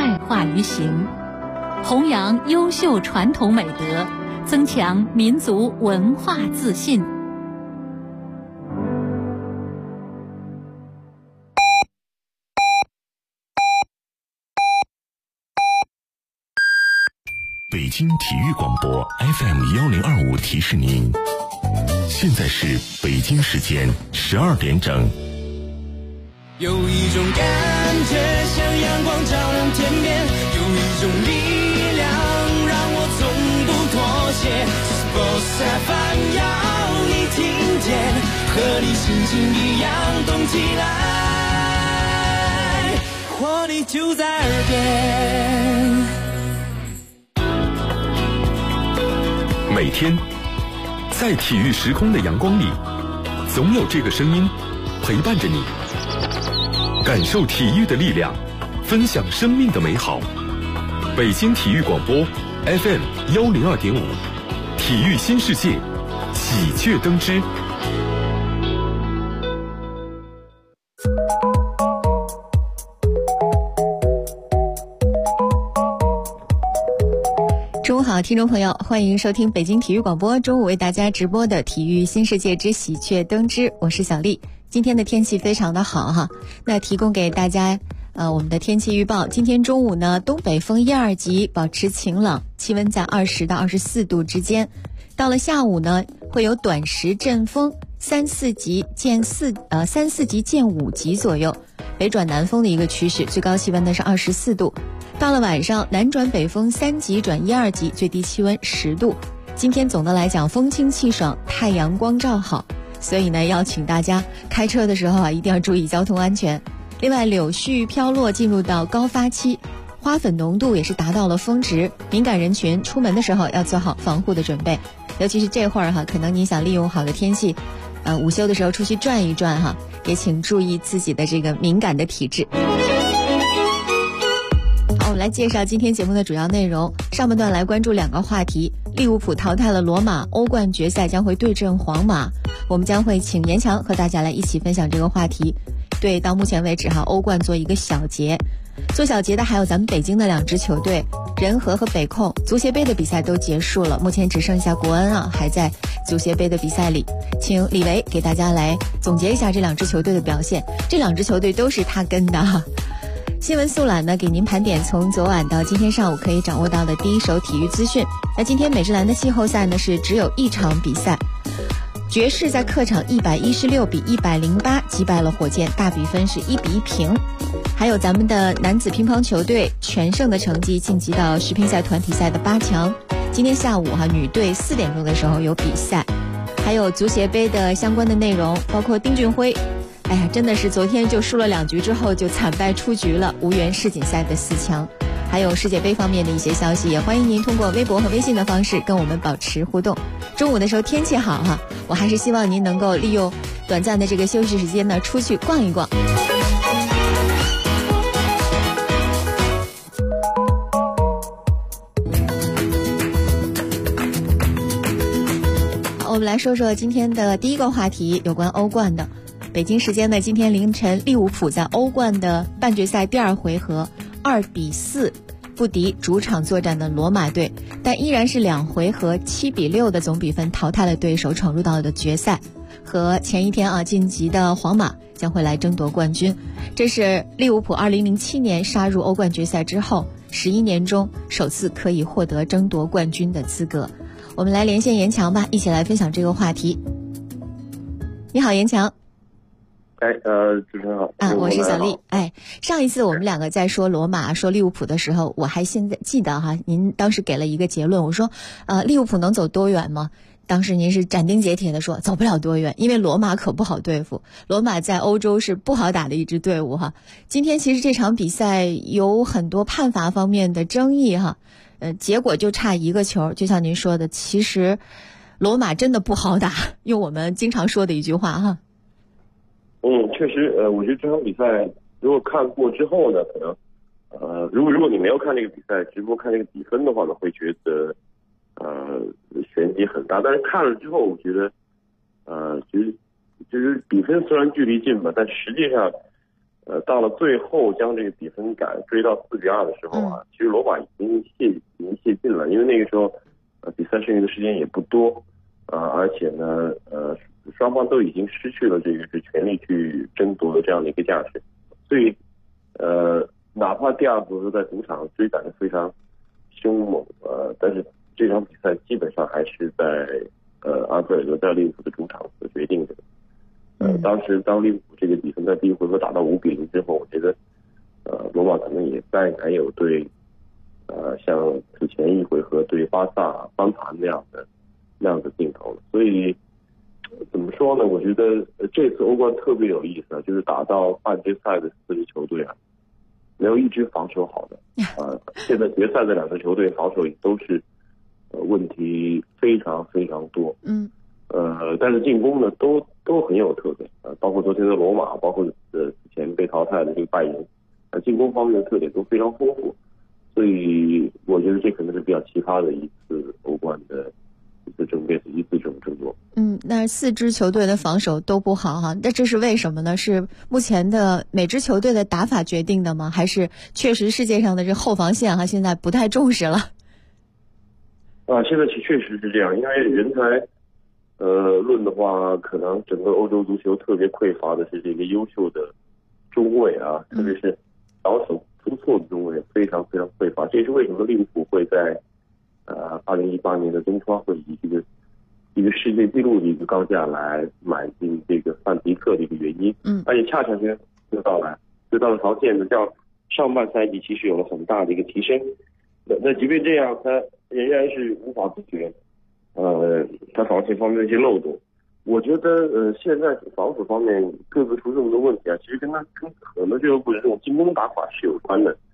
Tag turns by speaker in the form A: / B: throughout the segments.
A: 外化于形，弘扬优秀传统美德，增强民族文化自信。
B: 北京体育广播 FM1025 提示您，现在是北京时间12点整。
C: 有一种感觉像阳光照亮天边，有一种力量让我从不妥协。Sports FM 要你听见，和你心情一样动起来，活力就在耳边。
D: 每天在体育时空的阳光里，总有这个声音陪伴着你，感受体育的力量，分享生命的美好。北京体育广播 FM102.5，体育新世界，喜鹊登枝。
E: 中午好，听众朋友，欢迎收听北京体育广播中午为大家直播的体育新世界之喜鹊登枝，我是小丽。今天的天气非常的好哈，那提供给大家我们的天气预报。今天中午呢，东北风1、2级，保持晴朗，气温在20到24度之间。到了下午呢，会有短时阵风3、4级见5级左右，北转南风的一个趋势，最高气温呢是24度。到了晚上，南转北风3级转1、2级，最低气温10度。今天总的来讲，风清气爽，太阳光照好，所以呢，要请大家开车的时候一定要注意交通安全。另外，柳絮飘落进入到高发期，花粉浓度也是达到了峰值，敏感人群出门的时候要做好防护的准备。尤其是这会儿可能你想利用好的天气，午休的时候出去转一转也请注意自己的这个敏感的体质。好，我们来介绍今天节目的主要内容。上半段来关注2个话题：利物浦淘汰了罗马，欧冠决赛将会对阵皇马。我们将会请严强和大家来一起分享这个话题。对，到目前为止欧冠做一个小结。做小结的还有咱们北京的2支球队，仁和和北控。足协杯的比赛都结束了，目前只剩下国安还在足协杯的比赛里。请李维给大家来总结一下这2支球队的表现。这2支球队都是他跟的新闻速览呢，给您盘点从昨晚到今天上午可以掌握到的第一手体育资讯。那今天美职篮的季后赛呢是只有1场比赛，爵士在客场116比108击败了火箭，大比分是1比1平。还有咱们的男子乒乓球队全胜的成绩晋级到世乒赛团体赛的8强。今天下午女队4点钟的时候有比赛。还有足协杯的相关的内容，包括丁俊晖，真的是昨天就输了2局之后就惨败出局了，无缘世锦赛的4强。还有世界杯方面的一些消息，也欢迎您通过微博和微信的方式跟我们保持互动。中午的时候天气好我还是希望您能够利用短暂的这个休息时间呢，出去逛一逛。我们来说说今天的第一个话题，有关欧冠的。北京时间的今天凌晨，利物浦在欧冠的半决赛第2回合2比4不敌主场作战的罗马队，但依然是2回合7比6的总比分淘汰了对手，闯入到了决赛，和前一天晋级的皇马将会来争夺冠军。这是利物浦2007年杀入欧冠决赛之后11年中首次可以获得争夺冠军的资格。我们来连线严强吧，一起来分享这个话题。你好，严强。
F: 主持人好。
E: 我是小丽。上一次我们2个在说罗马说利物浦的时候，我还现在记得您当时给了一个结论，我说利物浦能走多远吗？当时您是斩钉截铁的说走不了多远，因为罗马可不好对付，罗马在欧洲是不好打的一支队伍今天其实这场比赛有很多判罚方面的争议结果就差1个球，就像您说的，其实罗马真的不好打，用我们经常说的一句话
F: 确实我觉得这场比赛如果看过之后呢，可能如果你没有看这个比赛直播看这个比分的话呢，会觉得悬疑很大，但是看了之后我觉得就是比分虽然距离近吧，但实际上到了最后将这个比分追到4-2的时候啊，其实罗马已经泄劲了，因为那个时候比赛剩余的时间也不多，而且呢双方都已经失去了这个权力去争夺的这样的一个价值，所以哪怕第二回合在主场追赶得非常凶猛，但是这场比赛基本上还是在阿弗尔德在利物浦的主场所决定的。当时当利物浦这个比分在第一回合打到5-0之后，我觉得罗马可能也再难有对像之前一回合对巴萨翻盘那样的镜头了。所以怎么说呢？我觉得这次欧冠特别有意思，就是打到半决赛的4支球队啊，没有一支防守好的。现在决赛的2个球队防守也都是问题非常非常多。但是进攻呢都很有特点，包括昨天的罗马，包括之前被淘汰的这个拜仁，进攻方面的特点都非常丰富，所以我觉得这可能是比较奇葩的一次欧冠的一次这种争夺。
E: 那4支球队的防守都不好哈，那这是为什么呢？是目前的每支球队的打法决定的吗？还是确实世界上的这后防线哈现在不太重视了？
F: 现在确实是这样，因为人才论的话，可能整个欧洲足球特别匮乏的是这个优秀的中卫啊，特别是倒手出错的中卫非常非常匮乏。这也是为什么利物浦会在2018年的冬窗会以一个世界纪录的一个高价来买进这个范迪克的一个原因。而且恰恰是到了条件呢，叫上半赛季其实有了很大的一个提升。那即便这样，他仍然是无法杜绝他防线方面的一些漏洞。我觉得现在防守方面各自出这么多问题啊，其实跟可能俱乐部的这种进攻打法是有关的。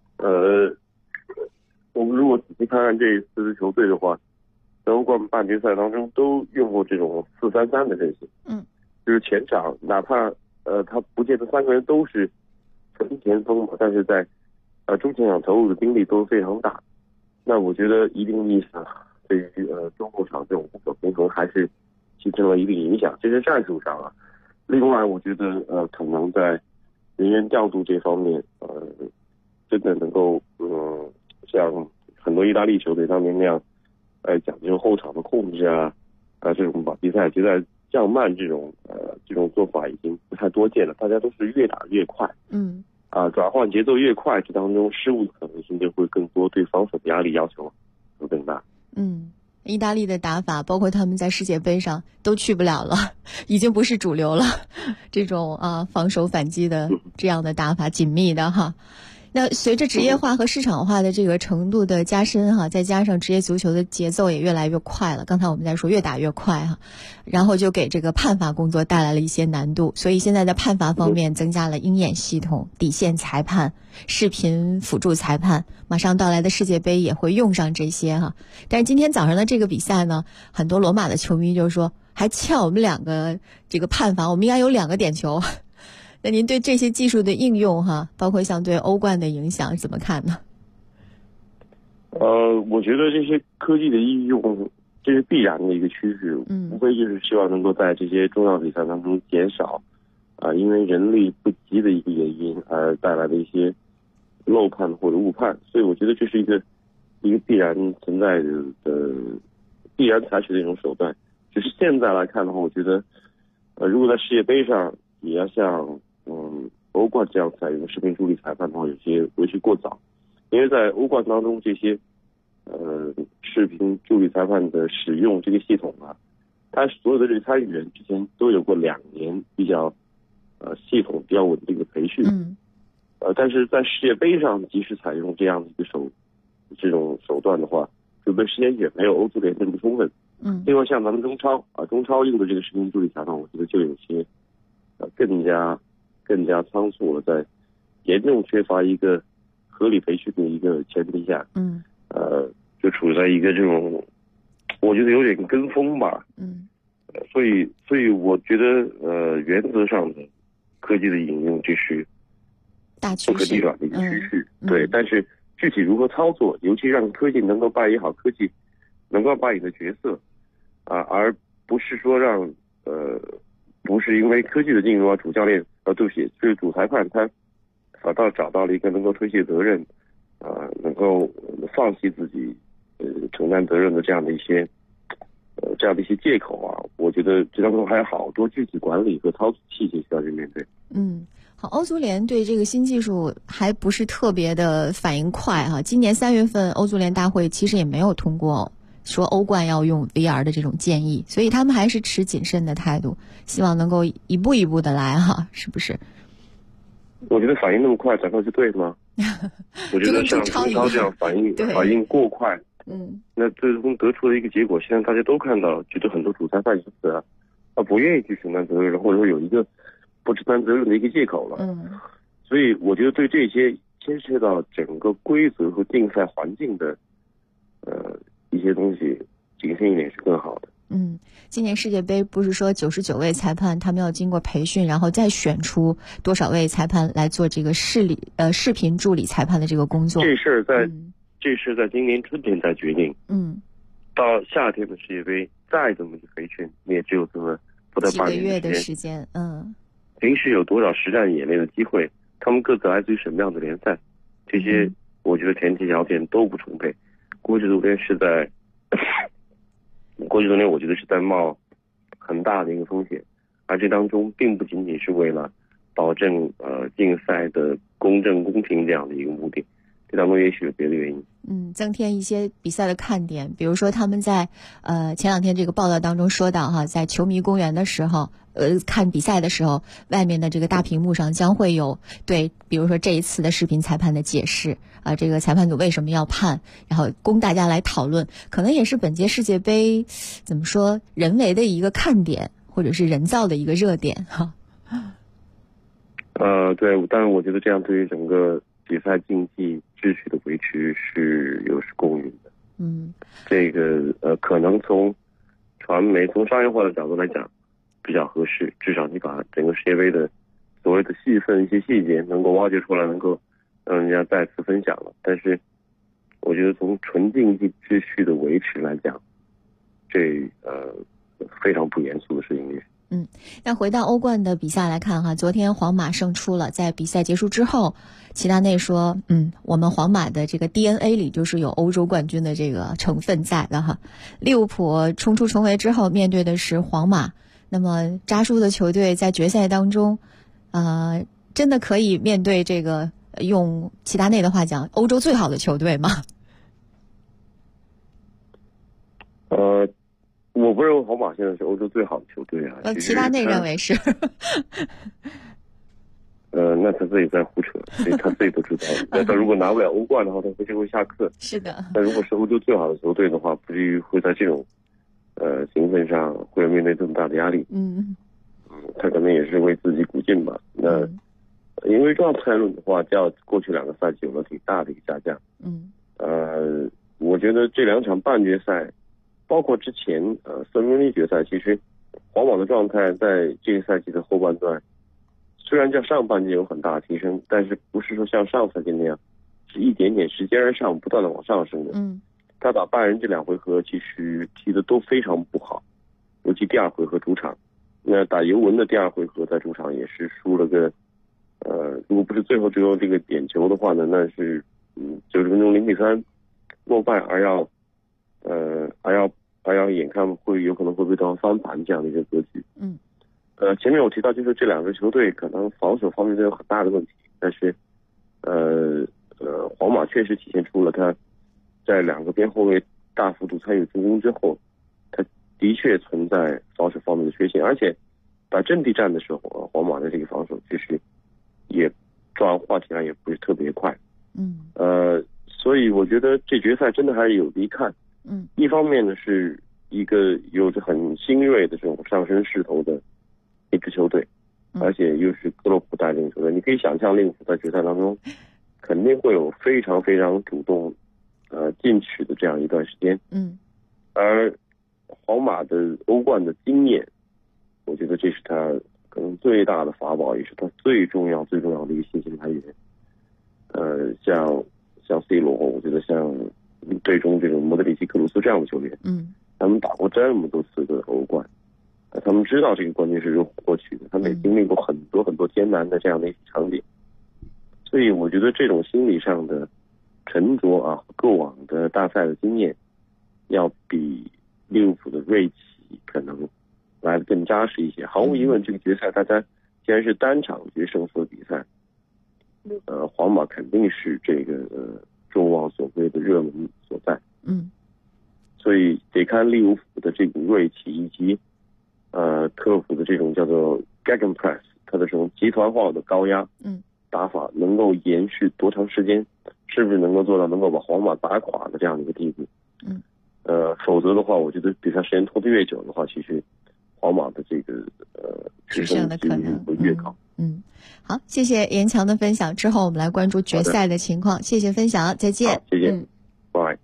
F: 我们如果仔细看看这4支球队的话，在欧冠半决赛当中都用过这种4-3-3的阵型。就是前场哪怕他不见得3个人都是纯前锋嘛，但是在中前场投入的兵力都非常大。那我觉得一定意义上对于中后场这种攻守平衡还是形成了一定影响，这是战术上啊。另外我觉得可能在人员调度这方面真的能够像很多意大利球队当年那样讲究后场的控制啊，这种把比赛决赛降慢这种做法已经不太多见了，大家都是越打越快。转换节奏越快，这当中失误的可能性就会更多，对防守的压力要求会更大。
E: 意大利的打法包括他们在世界杯上都去不了了，已经不是主流了，这种防守反击的这样的打法紧密的哈。那随着职业化和市场化的这个程度的加深哈，再加上职业足球的节奏也越来越快了，刚才我们在说越打越快哈，然后就给这个判罚工作带来了一些难度，所以现在在判罚方面增加了鹰眼系统、底线裁判、视频辅助裁判，马上到来的世界杯也会用上这些哈。但是今天早上的这个比赛呢，很多罗马的球迷就说还欠我们2个这个判罚，我们应该有2个点球。那您对这些技术的应用哈，包括像对欧冠的影响怎么看呢？
F: 我觉得这些科技的应用这是必然的一个趋势，无非就是希望能够在这些重要比赛当中减少因为人力不及的一个原因而带来的一些漏判或者误判，所以我觉得这是一个必然存在的必然采取的一种手段。只是现在来看的话，我觉得如果在世界杯上也要像欧冠这样采用视频助理裁判的话，有些为时过早，因为在欧冠当中这些视频助理裁判的使用这个系统啊，他所有的这个参与人之前都有过2年比较系统比较稳定的培训，但是在世界杯上即使采用这样的一个这种手段的话，准备时间远没有欧足联这么充分。另外像咱们中超用的这个视频助理裁判，我觉得就有些更加仓促了，在严重缺乏一个合理培训的一个前提下，就处在一个这种我觉得有点跟风吧。所以我觉得原则上的科技的引用这是不可逆转的一个趋势。对，但是具体如何操作，尤其让科技能够扮演好科技能够扮演的角色而不是说让不是因为科技的进入主教练对不起，就是主裁判他反倒找到了一个能够推卸责任，能够放弃自己承担责任的这样的一些借口啊。我觉得这当中还有好多具体管理和操作细节需要去面对。
E: 好，欧足联对这个新技术还不是特别的反应快哈。今年3月份欧足联大会其实也没有通过说欧冠要用 VR 的这种建议，所以他们还是持谨慎的态度，希望能够一步一步的来哈，是不是？
F: 我觉得反应那么快，难道是对的吗？我觉得像中超这样反应过快，那最终得出的一个结果，现在大家都看到，觉得很多主裁判因此不愿意去承担责任，或者说有一个不承担责任的一个借口了。所以我觉得对这些牵涉到整个规则和竞赛环境的一些东西，谨慎一点是更好的。
E: 今年世界杯不是说99位裁判他们要经过培训，然后再选出多少位裁判来做这个视频助理裁判的这个工作？
F: 这事在今年春天才决定。到夏天的世界杯再怎么去培训，也只有这么不到半年
E: 几个月的时间。
F: 平时有多少实战演练的机会？他们各自来自于什么样的联赛？这些我觉得前提条件都不充沛。国际足联我觉得是在冒很大的一个风险，而这当中并不仅仅是为了保证竞赛的公正公平这样的一个目的，这当中也许有别的原因。
E: 增添一些比赛的看点，比如说他们在前2天这个报道当中说到哈，在球迷公园的时候，看比赛的时候，外面的这个大屏幕上将会有对，比如说这一次的视频裁判的解释这个裁判组为什么要判，然后供大家来讨论，可能也是本届世界杯怎么说人为的一个看点，或者是人造的一个热点哈。
F: 对，但是我觉得这样对于整个比赛竞技秩序的维持是有失公允的。这个可能从传媒从商业化的角度来讲比较合适，至少你把整个世界杯的所谓的戏份一些细节能够挖掘出来，能够让人家再次分享了。但是我觉得从纯竞技秩序的维持来讲，这非常不严肃的事情。
E: 那回到欧冠的比赛来看哈，昨天皇马胜出了，在比赛结束之后，齐达内说我们皇马的这个 DNA 里就是有欧洲冠军的这个成分在的哈。利物浦冲出重围之后面对的是皇马，那么扎叔的球队在决赛当中真的可以面对这个用齐达内的话讲欧洲最好的球队吗？
F: 我不认为皇马现在是欧洲最好的球队啊。
E: 齐达内认为是。
F: 那他自己在胡扯，所以他自己都知道。那他如果拿不了欧冠的话，他就会下课。
E: 是的。
F: 那如果是欧洲最好的球队的话，不至于会在这种行分上会面对这么大的压力。他可能也是为自己鼓劲吧。那因为状态论的话，较过去2个赛季有了挺大的一个下降。我觉得这2场半决赛。包括之前3分之一决赛，其实皇马的状态在这个赛季的后半段，虽然较上半季有很大的提升，但是不是说像上赛季那样是一点点时间而上不断的往上升的。他打拜仁这2回合其实踢得都非常不好，尤其第2回合主场，那打尤文的第2回合在主场也是输了个如果不是最后只有这个点球的话呢，那是90分钟0-3落败而要眼看有可能会被对方翻盘这样的一个格局。前面我提到就是这2支球队可能防守方面都有很大的问题，但是皇马确实体现出了他在2个边后卫大幅度参与助攻之后，他的确存在防守方面的缺陷，而且打阵地战的时候皇马的这个防守其实也转化起来也不是特别快。所以我觉得这决赛真的还是有的一看。一方面呢是一个有着很新锐的这种上升势头的一支球队，而且又是克洛普带领球队，你可以想象利物浦在决赛当中肯定会有非常非常主动进取的这样一段时间。而皇马的欧冠的经验，我觉得这是他可能最大的法宝，也是他最重要的一个信心来源。像 C 罗，我觉得像队中这种莫德里奇、克鲁斯这样的球员，他们打过这么多次的欧冠， 他们知道这个冠军是如何获取的，他们也经历过很多很多艰难的这样的一些场景，所以我觉得这种心理上的沉着啊，过往的大赛的经验，要比利物浦的锐气可能来得更扎实一些。毫无疑问，这个决赛大家既然是单场决胜负的比赛，皇马肯定是这个众望所归的热门所在。所以得看利物浦的这股锐气，以及克服的这种叫做 Gegenpress， 它的这种集团化的高压打法能够延续多长时间，是不是能够做到能够把皇马打垮的这样的一个地步。否则的话，我觉得比赛时间拖得越久的话，其实皇马的这个
E: 取胜的可能
F: 会越高。
E: 好，谢谢严强的分享。之后我们来关注决赛的情况。谢谢分享，再见。
F: 谢谢，拜。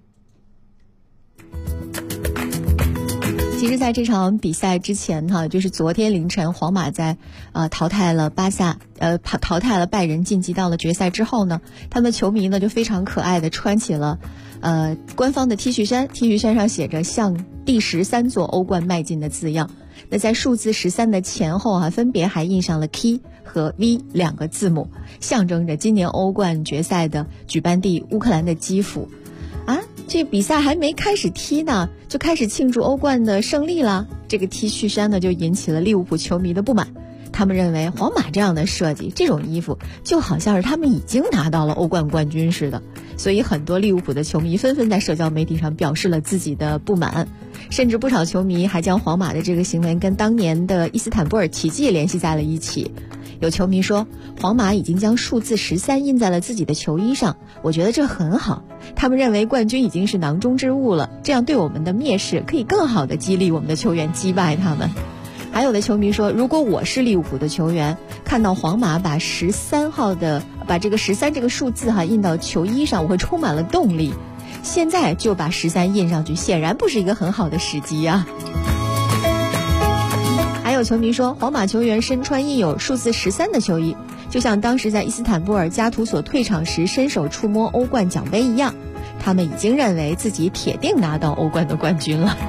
E: 其实在这场比赛之前就是昨天凌晨皇马在淘汰了拜仁晋级到了决赛之后呢，他们球迷呢就非常可爱的穿起了官方的 T 恤衫 ，T 恤衫上写着向第13座欧冠迈进的字样。那在数字13的前后分别还印上了 K 和 V 两个字母，象征着今年欧冠决赛的举办地乌克兰的基辅。这比赛还没开始踢呢，就开始庆祝欧冠的胜利了。这个 T 恤衫呢，就引起了利物浦球迷的不满。他们认为皇马这样的设计，这种衣服就好像是他们已经拿到了欧冠冠军似的。所以很多利物浦的球迷纷纷在社交媒体上表示了自己的不满，甚至不少球迷还将皇马的这个行为跟当年的伊斯坦布尔奇迹联系在了一起。有球迷说，皇马已经将数字13印在了自己的球衣上，我觉得这很好。他们认为冠军已经是囊中之物了，这样对我们的蔑视可以更好地激励我们的球员击败他们。还有的球迷说，如果我是利物浦的球员，看到皇马把这个13这个数字印到球衣上，我会充满了动力。现在就把13印上去，显然不是一个很好的时机啊。还有球迷说，皇马球员身穿印有数字13的球衣，就像当时在伊斯坦布尔加图索退场时伸手触摸欧冠奖杯一样，他们已经认为自己铁定拿到欧冠的冠军了。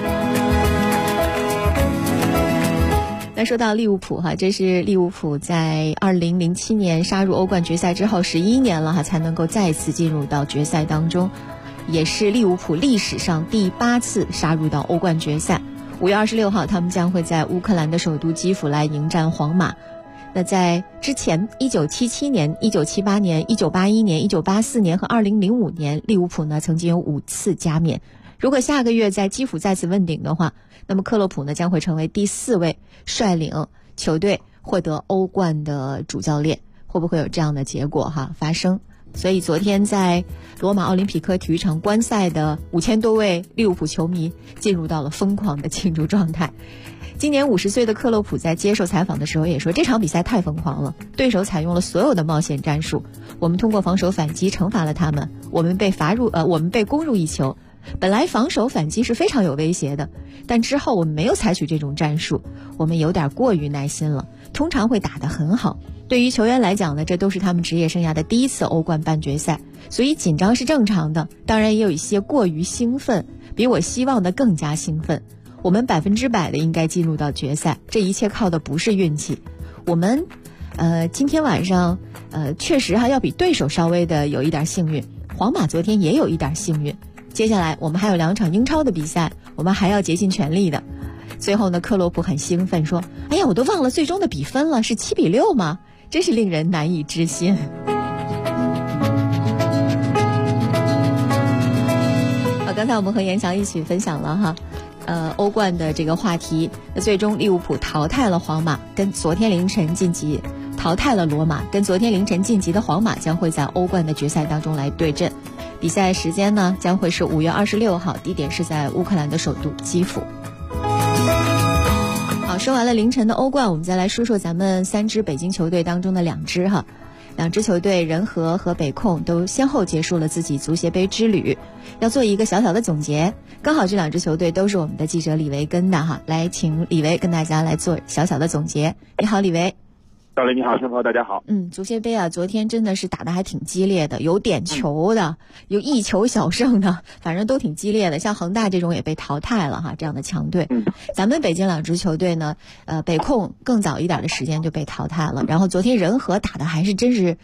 E: 那说到利物浦这是利物浦在2007年杀入欧冠决赛之后11年了才能够再次进入到决赛当中，也是利物浦历史上第8次杀入到欧冠决赛。5月26号，他们将会在乌克兰的首都基辅来迎战皇马。那在之前1977年、1978年、1981年、1984年和2005年，利物浦呢曾经有5次加冕。如果下个月在基辅再次问鼎的话，那么克洛普呢将会成为第4位率领球队获得欧冠的主教练。会不会有这样的结果发生？所以昨天在罗马奥林匹克体育场观赛的5000多位利物浦球迷进入到了疯狂的庆祝状态。今年50岁的克洛普在接受采访的时候也说，这场比赛太疯狂了，对手采用了所有的冒险战术，我们通过防守反击惩罚了他们，我们被攻入1球。本来防守反击是非常有威胁的，但之后我们没有采取这种战术，我们有点过于耐心了，通常会打得很好。对于球员来讲呢，这都是他们职业生涯的第1次欧冠半决赛，所以紧张是正常的，当然也有一些过于兴奋，比我希望的更加兴奋。我们100%的应该进入到决赛，这一切靠的不是运气。我们今天晚上确实要比对手稍微的有一点幸运，皇马昨天也有一点幸运。接下来我们还有2场英超的比赛，我们还要竭尽全力的。最后呢，克洛普很兴奋说，哎呀，我都忘了最终的比分了，是7-6吗？真是令人难以置信。好，刚才我们和严强一起分享了欧冠的这个话题。那最终利物浦淘汰了皇马，跟昨天凌晨晋级淘汰了罗马，跟昨天凌晨晋级的皇马将会在欧冠的决赛当中来对阵。比赛时间呢将会是5月26号，地点是在乌克兰的首都基辅。好，说完了凌晨的欧冠，我们再来说说咱们3支北京球队当中的2支2支球队仁和和北控都先后结束了自己足协杯之旅，要做一个小小的总结。刚好这2支球队都是我们的记者李维跟的来请李维跟大家来做小小的总结。你好，李维。
G: 赵雷你好，听众朋友大家好。
E: 足协杯啊，昨天真的是打得还挺激烈的，有点球的，有一球小胜的，反正都挺激烈的。像恒大这种也被淘汰了哈，这样的强队。咱们北京两支球队呢，北控更早一点的时间就被淘汰了。然后昨天人和打的还是真是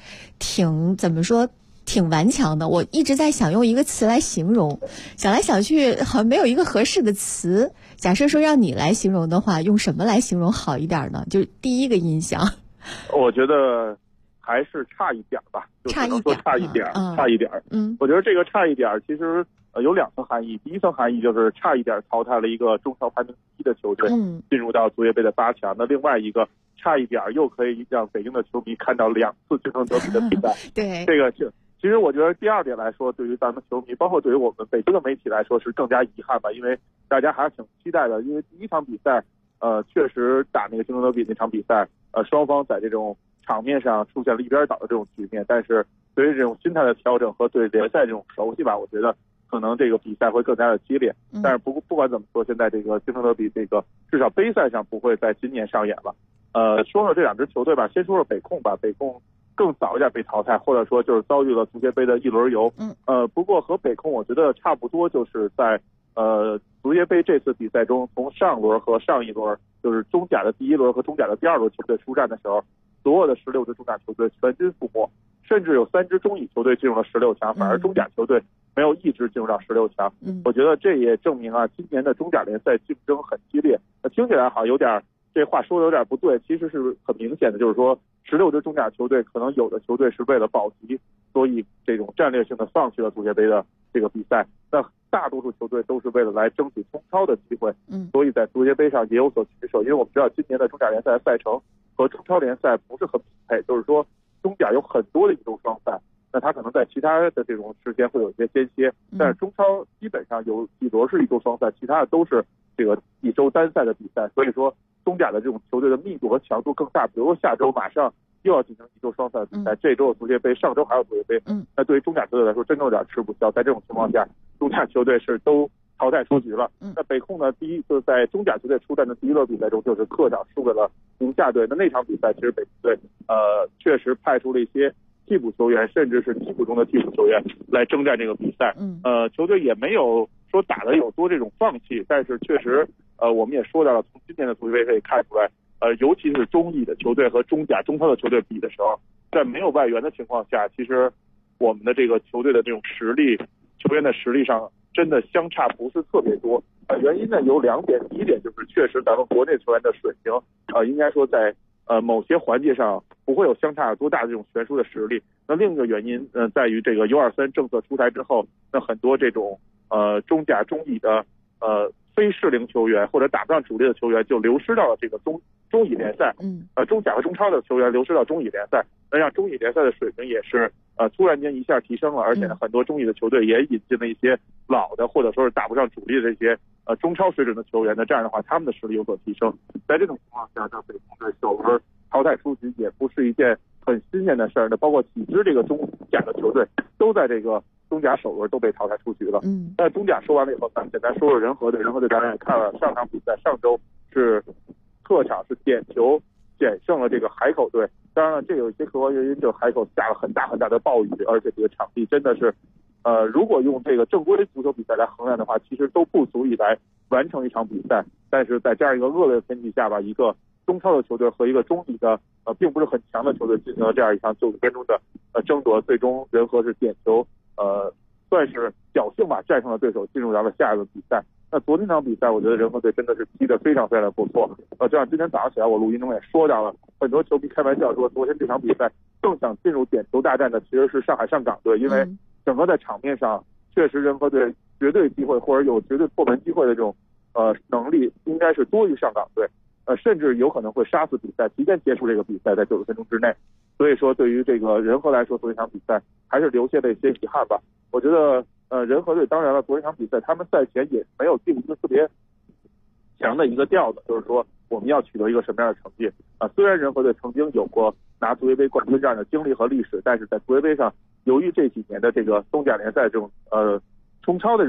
E: 挺顽强的。我一直在想用一个词来形容，想来想去好像没有一个合适的词。假设说让你来形容的话，用什么来形容好一点呢？就是第一个印象。
G: 我觉得还是差一点吧，就只能说差一点。我觉得这个差一点其实有两层含义。第一层含义就是差一点淘汰了一个中超排名第一的球队，进入到足协杯的8强。那另外一个差一点又可以让北京的球迷看到2次京城德比的比赛。
E: 对，
G: 这个其实我觉得第二点来说，对于咱们球迷，包括对于我们北京的媒体来说是更加遗憾吧，因为大家还是挺期待的。因为第一场比赛确实打那个京城德比那场比赛，双方在这种场面上出现了一边倒的这种局面，但是对于这种心态的调整和对联赛这种熟悉吧，我觉得可能这个比赛会更加的激烈。但是不管怎么说，现在这个京城德比这个至少杯赛上不会在今年上演了。说说这两支球队吧，先说说北控吧。北控更早一点被淘汰，或者说就是遭遇了足协杯的一轮游。不过和北控我觉得差不多，就是在足协杯这次比赛中，从上轮和上一轮，就是中甲的第一轮和中甲的第二轮球队出战的时候，所有的16支中甲球队全军覆没，甚至有3支中乙球队进入了16强，反而中甲球队没有一支进入到16强。我觉得这也证明啊，今年的中甲联赛竞争很激烈。听起来好像有点，这话说的有点不对，其实是很明显的，就是说16支中甲球队可能有的球队是为了保级，所以这种战略性的放弃了足协杯的这个比赛。那大多数球队都是为了来争取中超的机会，所以在足协杯上也有所取舍。因为我们知道今年的中甲联赛赛程和中超联赛不是很匹配，就是说中甲有很多的一周双赛，那它可能在其他的这种时间会有一些间歇，但是中超基本上有几轮是一周双赛，其他的都是这个一周单赛的比赛，所以说中甲的这种球队的密度和强度更大。比如说下周马上又要进行一周双赛的比赛，这周有足协杯，上周还有足协杯，那对于中甲球队来说真的有点吃不消。在这种情况下，中甲球队是都淘汰出局了。那北控呢，第一就是在中甲球队出战的第一轮比赛中，就是客场输给了宁夏队。那场比赛其实北控队确实派出了一些替补球员，甚至是替补中的替补球员来征战这个比赛。球队也没有说打得有多这种放弃，但是确实我们也说到了，从今年的足协杯可以看出来，尤其是中乙的球队和中甲、中超的球队比的时候，在没有外援的情况下，其实我们的这个球队的这种实力，球员的实力上真的相差不是特别多。原因呢有2点，第一点就是确实咱们国内球员的水平，应该说在某些环节上不会有相差多大的这种悬殊的实力。那另一个原因在于这个 U23 政策出台之后，那很多这种中甲、中乙的非适龄球员或者打不上主力的球员就流失到了这个中乙联赛，中甲和中超的球员流失到中乙联赛，那让中乙联赛的水平也是突然间一下提升了，而且呢很多中乙的球队也引进了一些老的或者说是打不上主力的这些中超水准的球员，那这样的话他们的实力有所提升。在这种情况下，让北控队首轮淘汰出局也不是一件很新鲜的事儿。那包括几支这个中甲的球队都在这个中甲首轮都被淘汰出局了。但中甲说完了以后，咱们简单说说人和队。人和队当然也看了上场比赛，上周是客场是点球险胜了这个海口队。当然了，这有一些客观原因，就是海口下了很大很大的暴雨，而且这个场地真的是如果用这个正规足球比赛来衡量的话，其实都不足以来完成一场比赛。但是在这样一个恶劣的天气下吧，一个中超的球队和一个中乙的并不是很强的球队进行了这样一场90分钟的争夺，最终人和是点球算是侥幸吧战胜了对手，进入到了下一个比赛。那昨天这场比赛，我觉得人和队真的是踢得非常非常的不错。这样今天早上起来我录音中也说到了，很多球迷开玩笑说，昨天这场比赛更想进入点球大战的其实是上海上港队，因为整个在场面上确实人和队绝对机会或者有绝对破门机会的这种能力应该是多于上港队，甚至有可能会杀死比赛，提前结束这个比赛在90分钟之内。所以说对于这个人和来说，昨天场比赛还是留下了一些遗憾吧。我觉得人和队当然了，昨天场比赛他们赛前也没有定一个特别强的一个调子，就是说我们要取得一个什么样的成绩虽然人和队曾经有过拿足协杯冠军这样的经历和历史，但是在足协杯上，由于这几年的这个中甲联赛这种中超的这种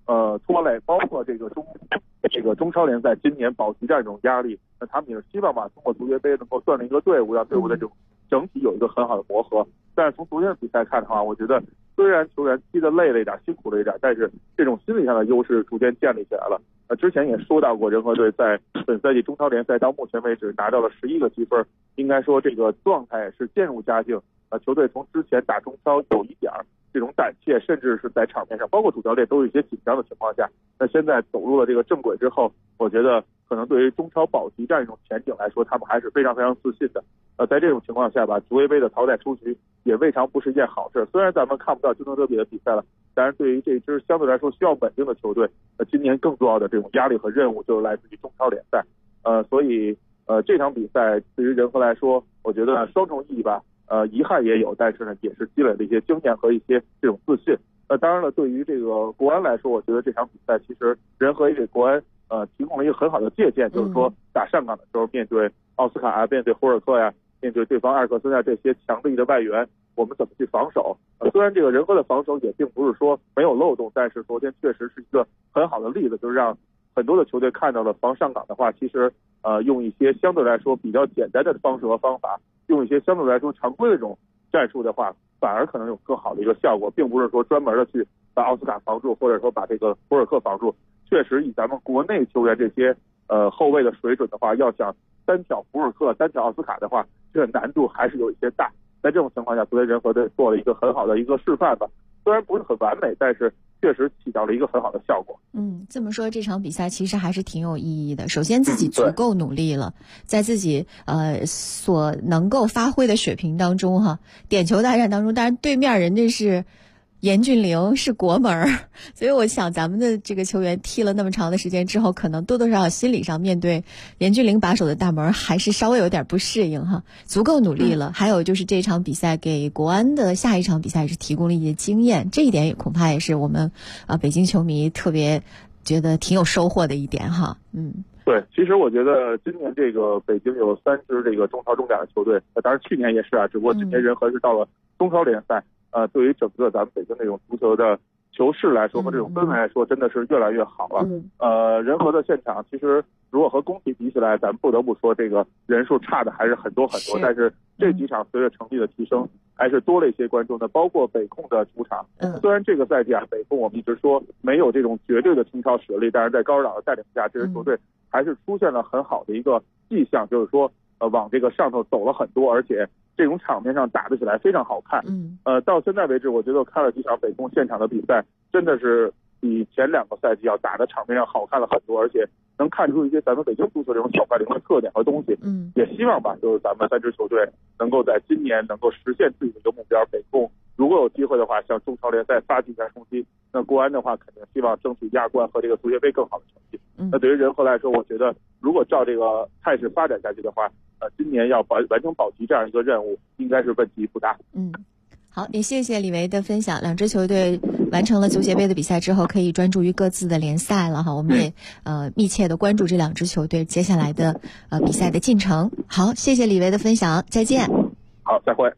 G: 拖累，包括这个中超联赛今年保级战这种压力，那他们也是希望吧，通过足协杯能够锻炼一个队伍，让队伍的这种整体有一个很好的磨合。但是从昨天的比赛看的话，我觉得虽然球员踢得累了一点，辛苦了一点，但是这种心理上的优势逐渐建立起来了。之前也说到过，人和队在本赛季中超联赛到目前为止拿到了11个积分，应该说这个状态是渐入佳境。球队从之前打中超有一点这种胆怯，甚至是在场面上，包括主教练都有一些紧张的情况下，那现在走入了这个正轨之后，我觉得可能对于中超保级战这种前景来说，他们还是非常非常自信的。在这种情况下吧，足协杯的淘汰出局也未尝不是一件好事。虽然咱们看不到京城德比的比赛了，但是对于这支相对来说需要稳定的球队，今年更重要的这种压力和任务就是来自于中超联赛。所以这场比赛对于人和来说，我觉得双重意义吧。遗憾也有，但是呢，也是积累了一些经验和一些这种自信。当然了，对于这个国安来说，我觉得这场比赛其实人和也给国安提供了一个很好的借鉴，就是说打上港的时候，面对奥斯卡啊，面对胡尔克呀，面对对方埃尔克森啊这些强力的外援，我们怎么去防守？虽然这个人和的防守也并不是说没有漏洞，但是昨天确实是一个很好的例子，就是让很多的球队看到了防上港的话，其实用一些相对来说比较简单的方式和方法，用一些相对来说常规的这种战术的话，反而可能有更好的一个效果，并不是说专门的去把奥斯卡防住，或者说把这个胡尔克防住。确实以咱们国内球员这些后卫的水准的话，要想单挑胡尔克、单挑奥斯卡的话，这个难度还是有一些大。在这种情况下，昨天人和队做了一个很好的一个示范吧，虽然不是很完美，但是确实起到了一个很好的效果。
E: 这么说这场比赛其实还是挺有意义的。首先自己足够努力了，在自己所能够发挥的水平当中点球大战当中，当然对面人家是严俊凌，是国门，所以我想咱们的这个球员踢了那么长的时间之后，可能多多少少心理上面对严俊凌把守的大门还是稍微有点不适应足够努力了。还有就是这场比赛给国安的下一场比赛是提供了一些经验，这一点也恐怕也是我们北京球迷特别觉得挺有收获的一点
G: 对，其实我觉得今年这个北京有3支这个中超中甲的球队，当然去年也是只不过今年人和是到了中超联赛。对于整个咱们北京这种足球的球市来说和这种氛围来说，真的是越来越好了。人和的现场其实如果和工体比起来，咱们不得不说这个人数差的还是很多很多，但是这几场随着成绩的提升，还是多了一些观众的，包括北控的主场。虽然这个赛季北控我们一直说没有这种绝对的中超实力，但是在高指导的带领下，这支球队还是出现了很好的一个迹象，就是说往这个上头走了很多，而且这种场面上打得起来非常好看。到现在为止，我觉得看了几场北控现场的比赛，真的是比前2个赛季要打的场面上好看了很多，而且能看出一些咱们北京足球这种小快灵的特点和东西。也希望吧，就是咱们3支球队能够在今年能够实现自己的一个目标。北控如果有机会的话，向中超联赛发起一下冲击，那国安的话肯定希望争取亚冠和这个足协杯更好的成绩。那对于人和来说，我觉得如果照这个态势发展下去的话，今年要完成保级这样一个任务，应该是问题不大。
E: 好，也谢谢李维的分享。2支球队完成了足协杯的比赛之后，可以专注于各自的联赛了我们也密切的关注这2支球队接下来的比赛的进程。好，谢谢李维的分享，再见。
G: 好，再会。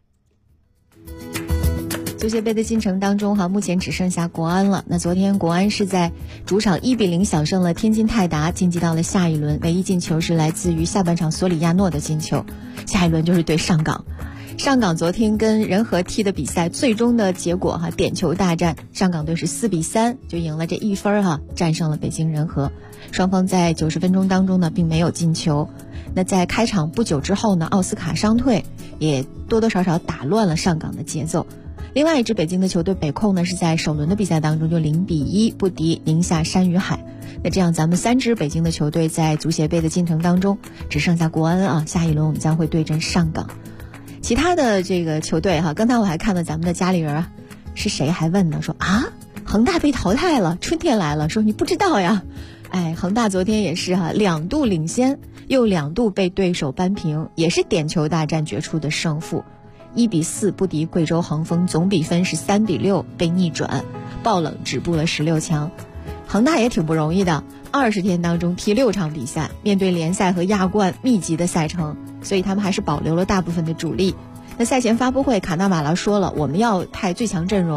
E: 足协杯的进程当中目前只剩下国安了。那昨天国安是在主场1-0小胜了天津泰达，晋级到了下一轮。唯一进球是来自于下半场索里亚诺的进球。下一轮就是对上港。上港昨天跟人和踢的比赛，最终的结果点球大战，上港队是4-3就赢了这1分战胜了北京人和。双方在90分钟当中呢并没有进球。那在开场不久之后呢，奥斯卡伤退也多多少少打乱了上港的节奏。另外一支北京的球队北控呢，是在首轮的比赛当中就0-1不敌宁夏山与海。那这样咱们3支北京的球队在足协杯的进程当中只剩下国安下一轮我们将会对阵上港。其他的这个球队刚才我还看到咱们的家里人是谁还问呢，说恒大被淘汰了，春天来了，说你不知道呀。恒大昨天也是2度领先，又2度被对手扳平，也是点球大战决出的胜负。1-4不敌贵州恒丰，总比分是3-6被逆转，爆冷止步了16强。恒大也挺不容易的，20天当中踢6场比赛，面对联赛和亚冠密集的赛程，所以他们还是保留了大部分的主力。那赛前发布会，卡纳瓦拉说了，我们要派最强阵容，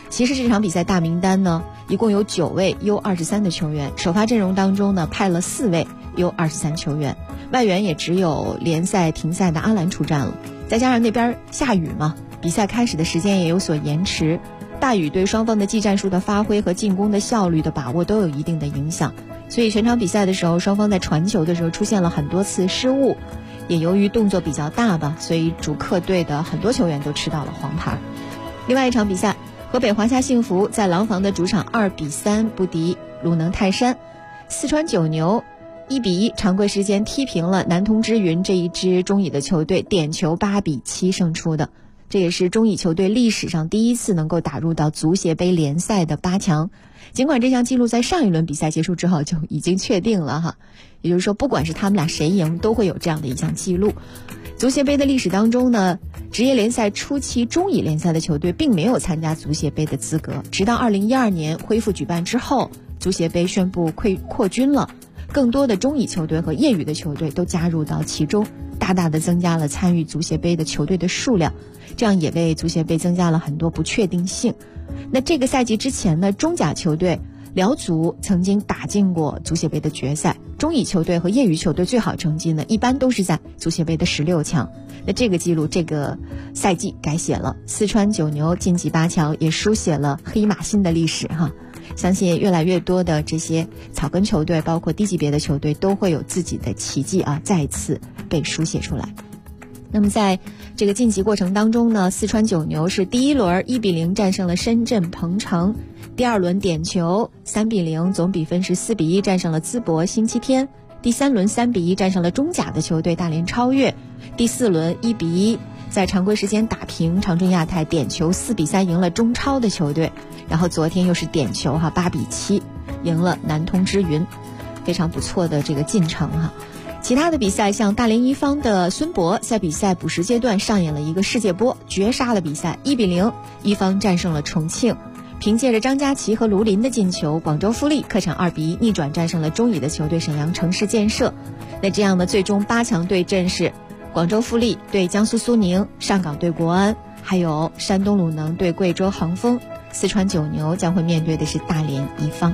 E: 其实这场比赛大名单呢，一共有9位 U23 的球员，首发阵容当中呢派了4位 U23 球员，外援也只有联赛停赛的阿兰出战了。再加上那边下雨嘛，比赛开始的时间也有所延迟，大雨对双方的技战术的发挥和进攻的效率的把握都有一定的影响，所以全场比赛的时候，双方在传球的时候出现了很多次失误，也由于动作比较大吧，所以主客队的很多球员都吃到了黄牌。另外一场比赛，河北华夏幸福在廊坊的主场2-3不敌鲁能泰山，四川九牛1-1常规时间踢平了南通之云这一支中乙的球队，点球8-7胜出的。这也是中乙球队历史上第一次能够打入到足协杯联赛的8强。尽管这项记录在上一轮比赛结束之后就已经确定了哈，也就是说不管是他们俩谁赢都会有这样的一项记录。足协杯的历史当中呢，职业联赛初期中乙联赛的球队并没有参加足协杯的资格，直到2012年恢复举办之后，足协杯宣布扩军了，更多的中乙球队和业余的球队都加入到其中，大大的增加了参与足协杯的球队的数量，这样也为足协杯增加了很多不确定性。那这个赛季之前呢，中甲球队辽足曾经打进过足协杯的决赛，中乙球队和业余球队最好成绩呢一般都是在足协杯的16强。那这个记录这个赛季改写了，四川九牛晋级8强，也书写了黑马新的历史哈。相信越来越多的这些草根球队，包括低级别的球队，都会有自己的奇迹啊，再次被书写出来。那么在这个晋级过程当中呢，四川九牛是第一轮1-0战胜了深圳鹏城，第二轮点球3-0，总比分是4-1战胜了淄博星期天，第三轮3-1战胜了中甲的球队大连超越，第四轮1-1在常规时间打平长春亚泰，点球4-3赢了中超的球队，然后昨天又是点球8-7赢了南通之云，非常不错的这个进程哈。其他的比赛，像大连一方的孙博在比赛补时阶段上演了一个世界波绝杀的比赛，1-0一方战胜了重庆。凭借着张家齐和卢林的进球，广州富力客场2-1逆转战胜了中乙的球队沈阳城市建设。那这样的最终8强对阵是广州富力对江苏苏宁，上港对国安，还有山东鲁能对贵州恒丰，四川九牛将会面对的是大连一方。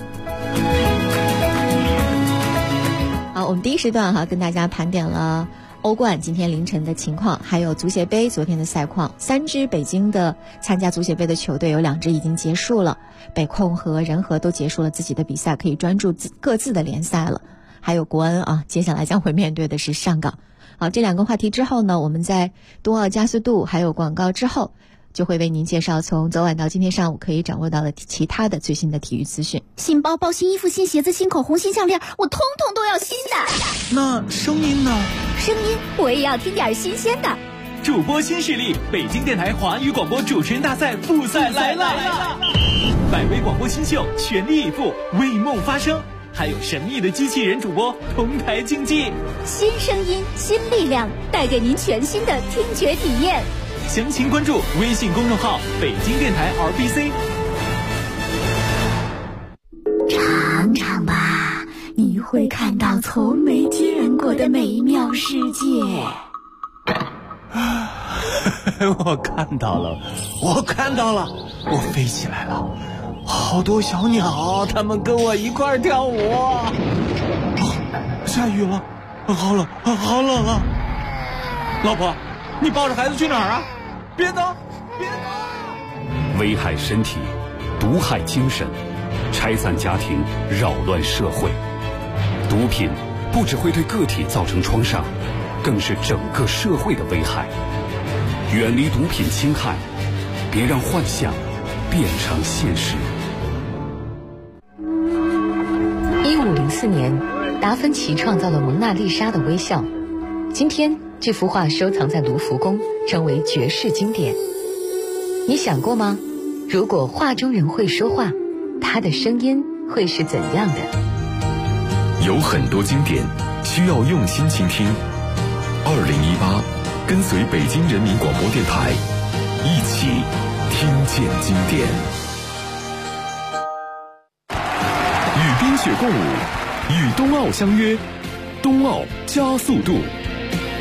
E: 好，我们第一时段跟大家盘点了欧冠今天凌晨的情况，还有足协杯昨天的赛况。3支北京的参加足协杯的球队有2支已经结束了，北控和人和都结束了自己的比赛，可以专注各自的联赛了。还有国安接下来将会面对的是上港。好，这2个话题之后呢，我们在冬奥加速度还有广告之后，就会为您介绍从昨晚到今天上午可以掌握到的其他的最新的体育资讯。
H: 新包包、新衣服、新鞋子、新口红、新项链，我通通都要新的。
I: 那声音呢？
H: 声音我也要听点新鲜的。
I: 主播新势力，北京电台华语广播主持人大赛复赛来了！100位广播新秀全力以赴，为梦发声。还有神秘的机器人主播同台竞技，
H: 新声音新力量，带给您全新的听觉体验。
I: 详情关注微信公众号北京电台 RBC。
H: 尝尝吧，你会看到从没见过的美妙世界。
I: 我看到了，我飞起来了，好多小鸟，它们跟我一块儿跳舞。下雨了，好冷啊！老婆，你抱着孩子去哪儿啊？别走！
B: 危害身体，毒害精神，拆散家庭，扰乱社会。毒品不只会对个体造成创伤，更是整个社会的危害。远离毒品侵害，别让幻想变成现实。
A: 1504年，达芬奇创造了蒙娜丽莎的微笑。今天，这幅画收藏在卢浮宫，成为绝世经典。你想过吗？如果画中人会说话，他的声音会是怎样的？
D: 有很多经典需要用心倾听。2018，跟随北京人民广播电台，一起听见经典。与冰雪共舞，与冬奥相约，冬奥加速度。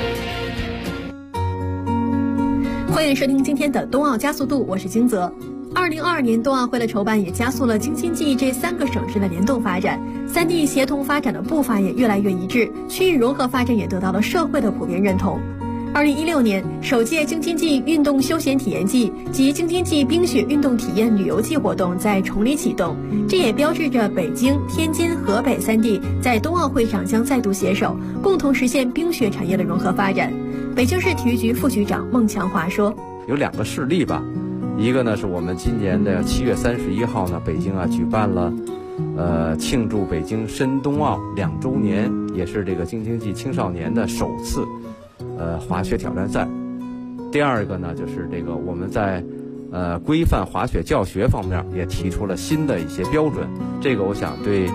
J: 欢迎收听今天的冬奥加速度，我是金泽。 2022年冬奥会的筹办也加速了京津冀这3个省市的联动发展，3地协同发展的步伐也越来越一致，区域融合发展也得到了社会的普遍认同。2016年，首届京津冀运动休闲体验季及京津冀冰雪运动体验旅游季活动在崇礼启动，这也标志着北京、天津、河北3地在冬奥会上将再度携手，共同实现冰雪产业的融合发展。北京市体育局副局长孟强华说：“
K: 有2个事例吧，一个呢是我们今年的7月31号呢，北京举办了庆祝北京申冬奥2周年，也是这个京津冀青少年的首次滑雪挑战赛。第2个呢，就是这个我们在规范滑雪教学方面也提出了新的一些标准，这个我想对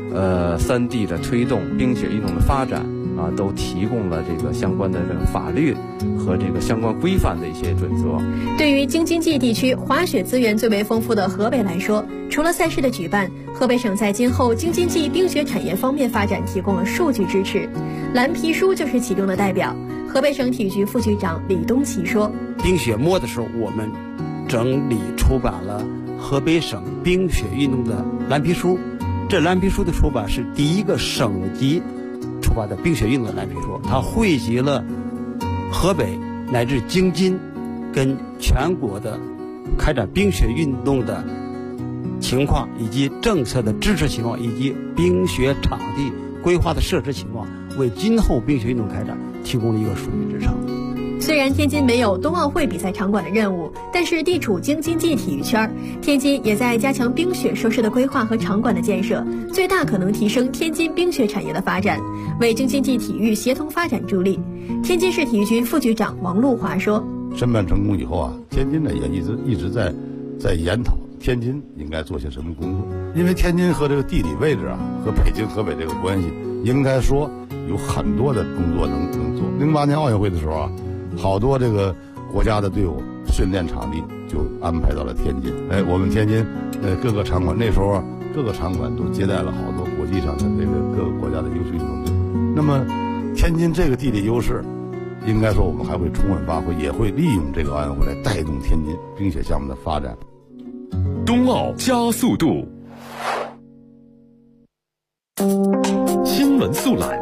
K: 3地的推动冰雪运动的发展都提供了这个相关的这个法律和这个相关规范的一些准则。
J: 对于京津冀地区滑雪资源最为丰富的河北来说，除了赛事的举办，河北省在今后京津冀冰雪产业方面发展提供了数据支持。蓝皮书就是其中的代表。河北省体育局副局长李东奇说：“
L: 冰雪末的时候，我们整理出版了河北省冰雪运动的蓝皮书。这蓝皮书的出版是第一个省级出版的冰雪运动的蓝皮书，它汇集了河北乃至京津跟全国的开展冰雪运动的情况，以及政策的支持情况，以及冰雪场地规划的设置情况，为今后冰雪运动开展提供了一个数据支撑。”
J: 虽然天津没有冬奥会比赛场馆的任务，但是地处京津冀体育圈，天津也在加强冰雪设施的规划和场馆的建设，最大可能提升天津冰雪产业的发展，为京津冀体育协同发展助力。天津市体育局副局长王路华说：“
M: 申办成功以后天津呢也一直在研讨天津应该做些什么工作，因为天津和这个地理位置和北京、河北这个关系，应该说有很多的工作能做。08年奥运会的时候好多这个国家的队伍训练场地就安排到了天津。我们天津各个场馆那时候各个场馆都接待了好多国际上的这个各个国家的优秀运动员。那么天津这个地理优势，应该说我们还会充分发挥，也会利用这个奥运会来带动天津冰雪项目的发展。
D: 冬奥加速度，新闻速览。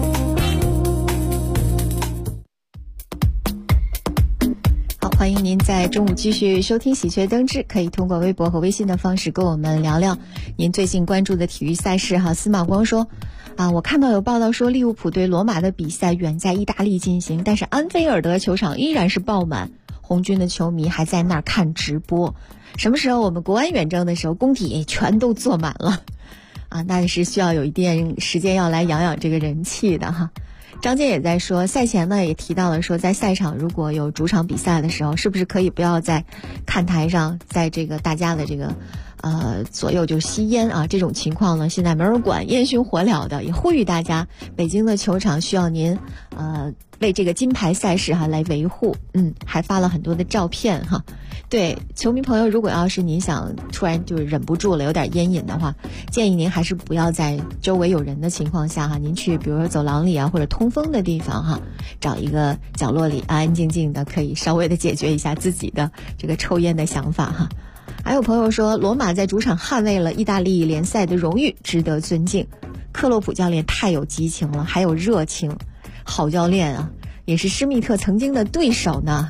E: 欢迎您在中午继续收听喜鹊登枝，可以通过微博和微信的方式跟我们聊聊您最近关注的体育赛事司马光说我看到有报道说利物浦对罗马的比赛远在意大利进行，但是安菲尔德球场依然是爆满，红军的球迷还在那儿看直播。什么时候我们国安远征的时候工体也全都坐满了那是需要有一定时间要来养养这个人气的张健也在说，赛前呢也提到了说，在赛场如果有主场比赛的时候，是不是可以不要在看台上，在这个大家的这个左右就吸烟这种情况呢，现在没人管，烟熏火燎的，也呼吁大家，北京的球场需要您为这个金牌赛事来维护，还发了很多的照片对球迷朋友，如果要是您想突然就是忍不住了有点烟瘾的话，建议您还是不要在周围有人的情况下您去比如说走廊里或者通风的地方找一个角落里安安静静的，可以稍微的解决一下自己的这个抽烟的想法还有朋友说，罗马在主场捍卫了意大利联赛的荣誉，值得尊敬。克洛普教练太有激情了，还有热情，好教练也是施密特曾经的对手呢。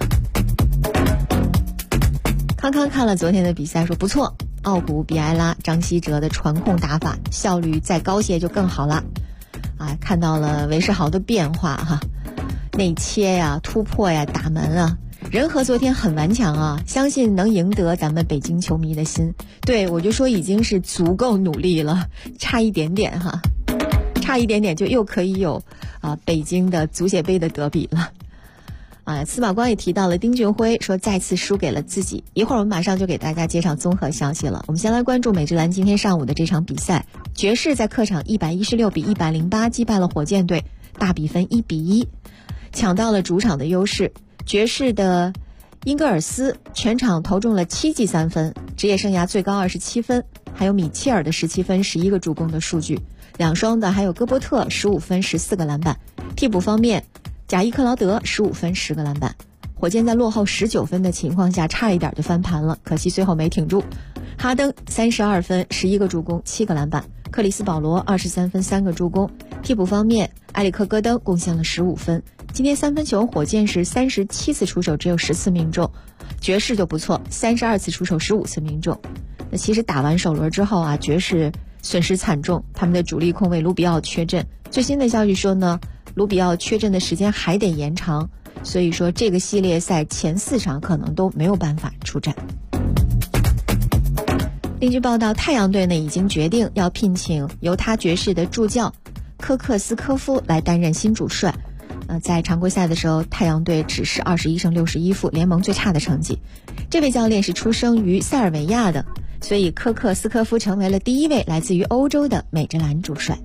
E: 康康看了昨天的比赛说不错，奥古、比埃拉、张稀哲的传控打法效率再高些就更好了看到了韦世豪的变化内切突破打门人和昨天很顽强相信能赢得咱们北京球迷的心。对，我就说已经是足够努力了，差一点点差一点点就又可以有北京的足协杯的德比了司马光也提到了丁俊晖，说再次输给了自己。一会儿我们马上就给大家介绍综合消息了。我们先来关注美职篮今天上午的这场比赛，爵士在客场116比108击败了火箭队，大比分1比1，抢到了主场的优势。爵士的英格尔斯全场投中了7记3分，职业生涯最高27分，还有米切尔的17分11个助攻的数据，两双的还有戈伯特15分14个篮板。替补方面，贾伊克劳德15分10个篮板。 火箭在落后19分的情况下差一点就翻盘了，可惜最后没挺住。哈登32分11个助攻7个篮板，克里斯保罗23分3个助攻。替补方面，埃里克戈登贡献了15分。今天三分球火箭是37次出手只有10次命中，爵士就不错，32次出手15次命中。那其实打完首轮之后啊，爵士损失惨重，他们的主力控卫卢比奥缺阵。最新的消息说呢，卢比奥缺阵的时间还得延长，所以说这个系列赛前4场可能都没有办法出战。另据报道，太阳队呢已经决定要聘请犹他爵士的助教科克斯科夫来担任新主帅。在常规赛的时候，太阳队只是21胜61负，联盟最差的成绩。这位教练是出生于塞尔维亚的，所以科克斯科夫成为了第一位来自于欧洲的美职篮主帅。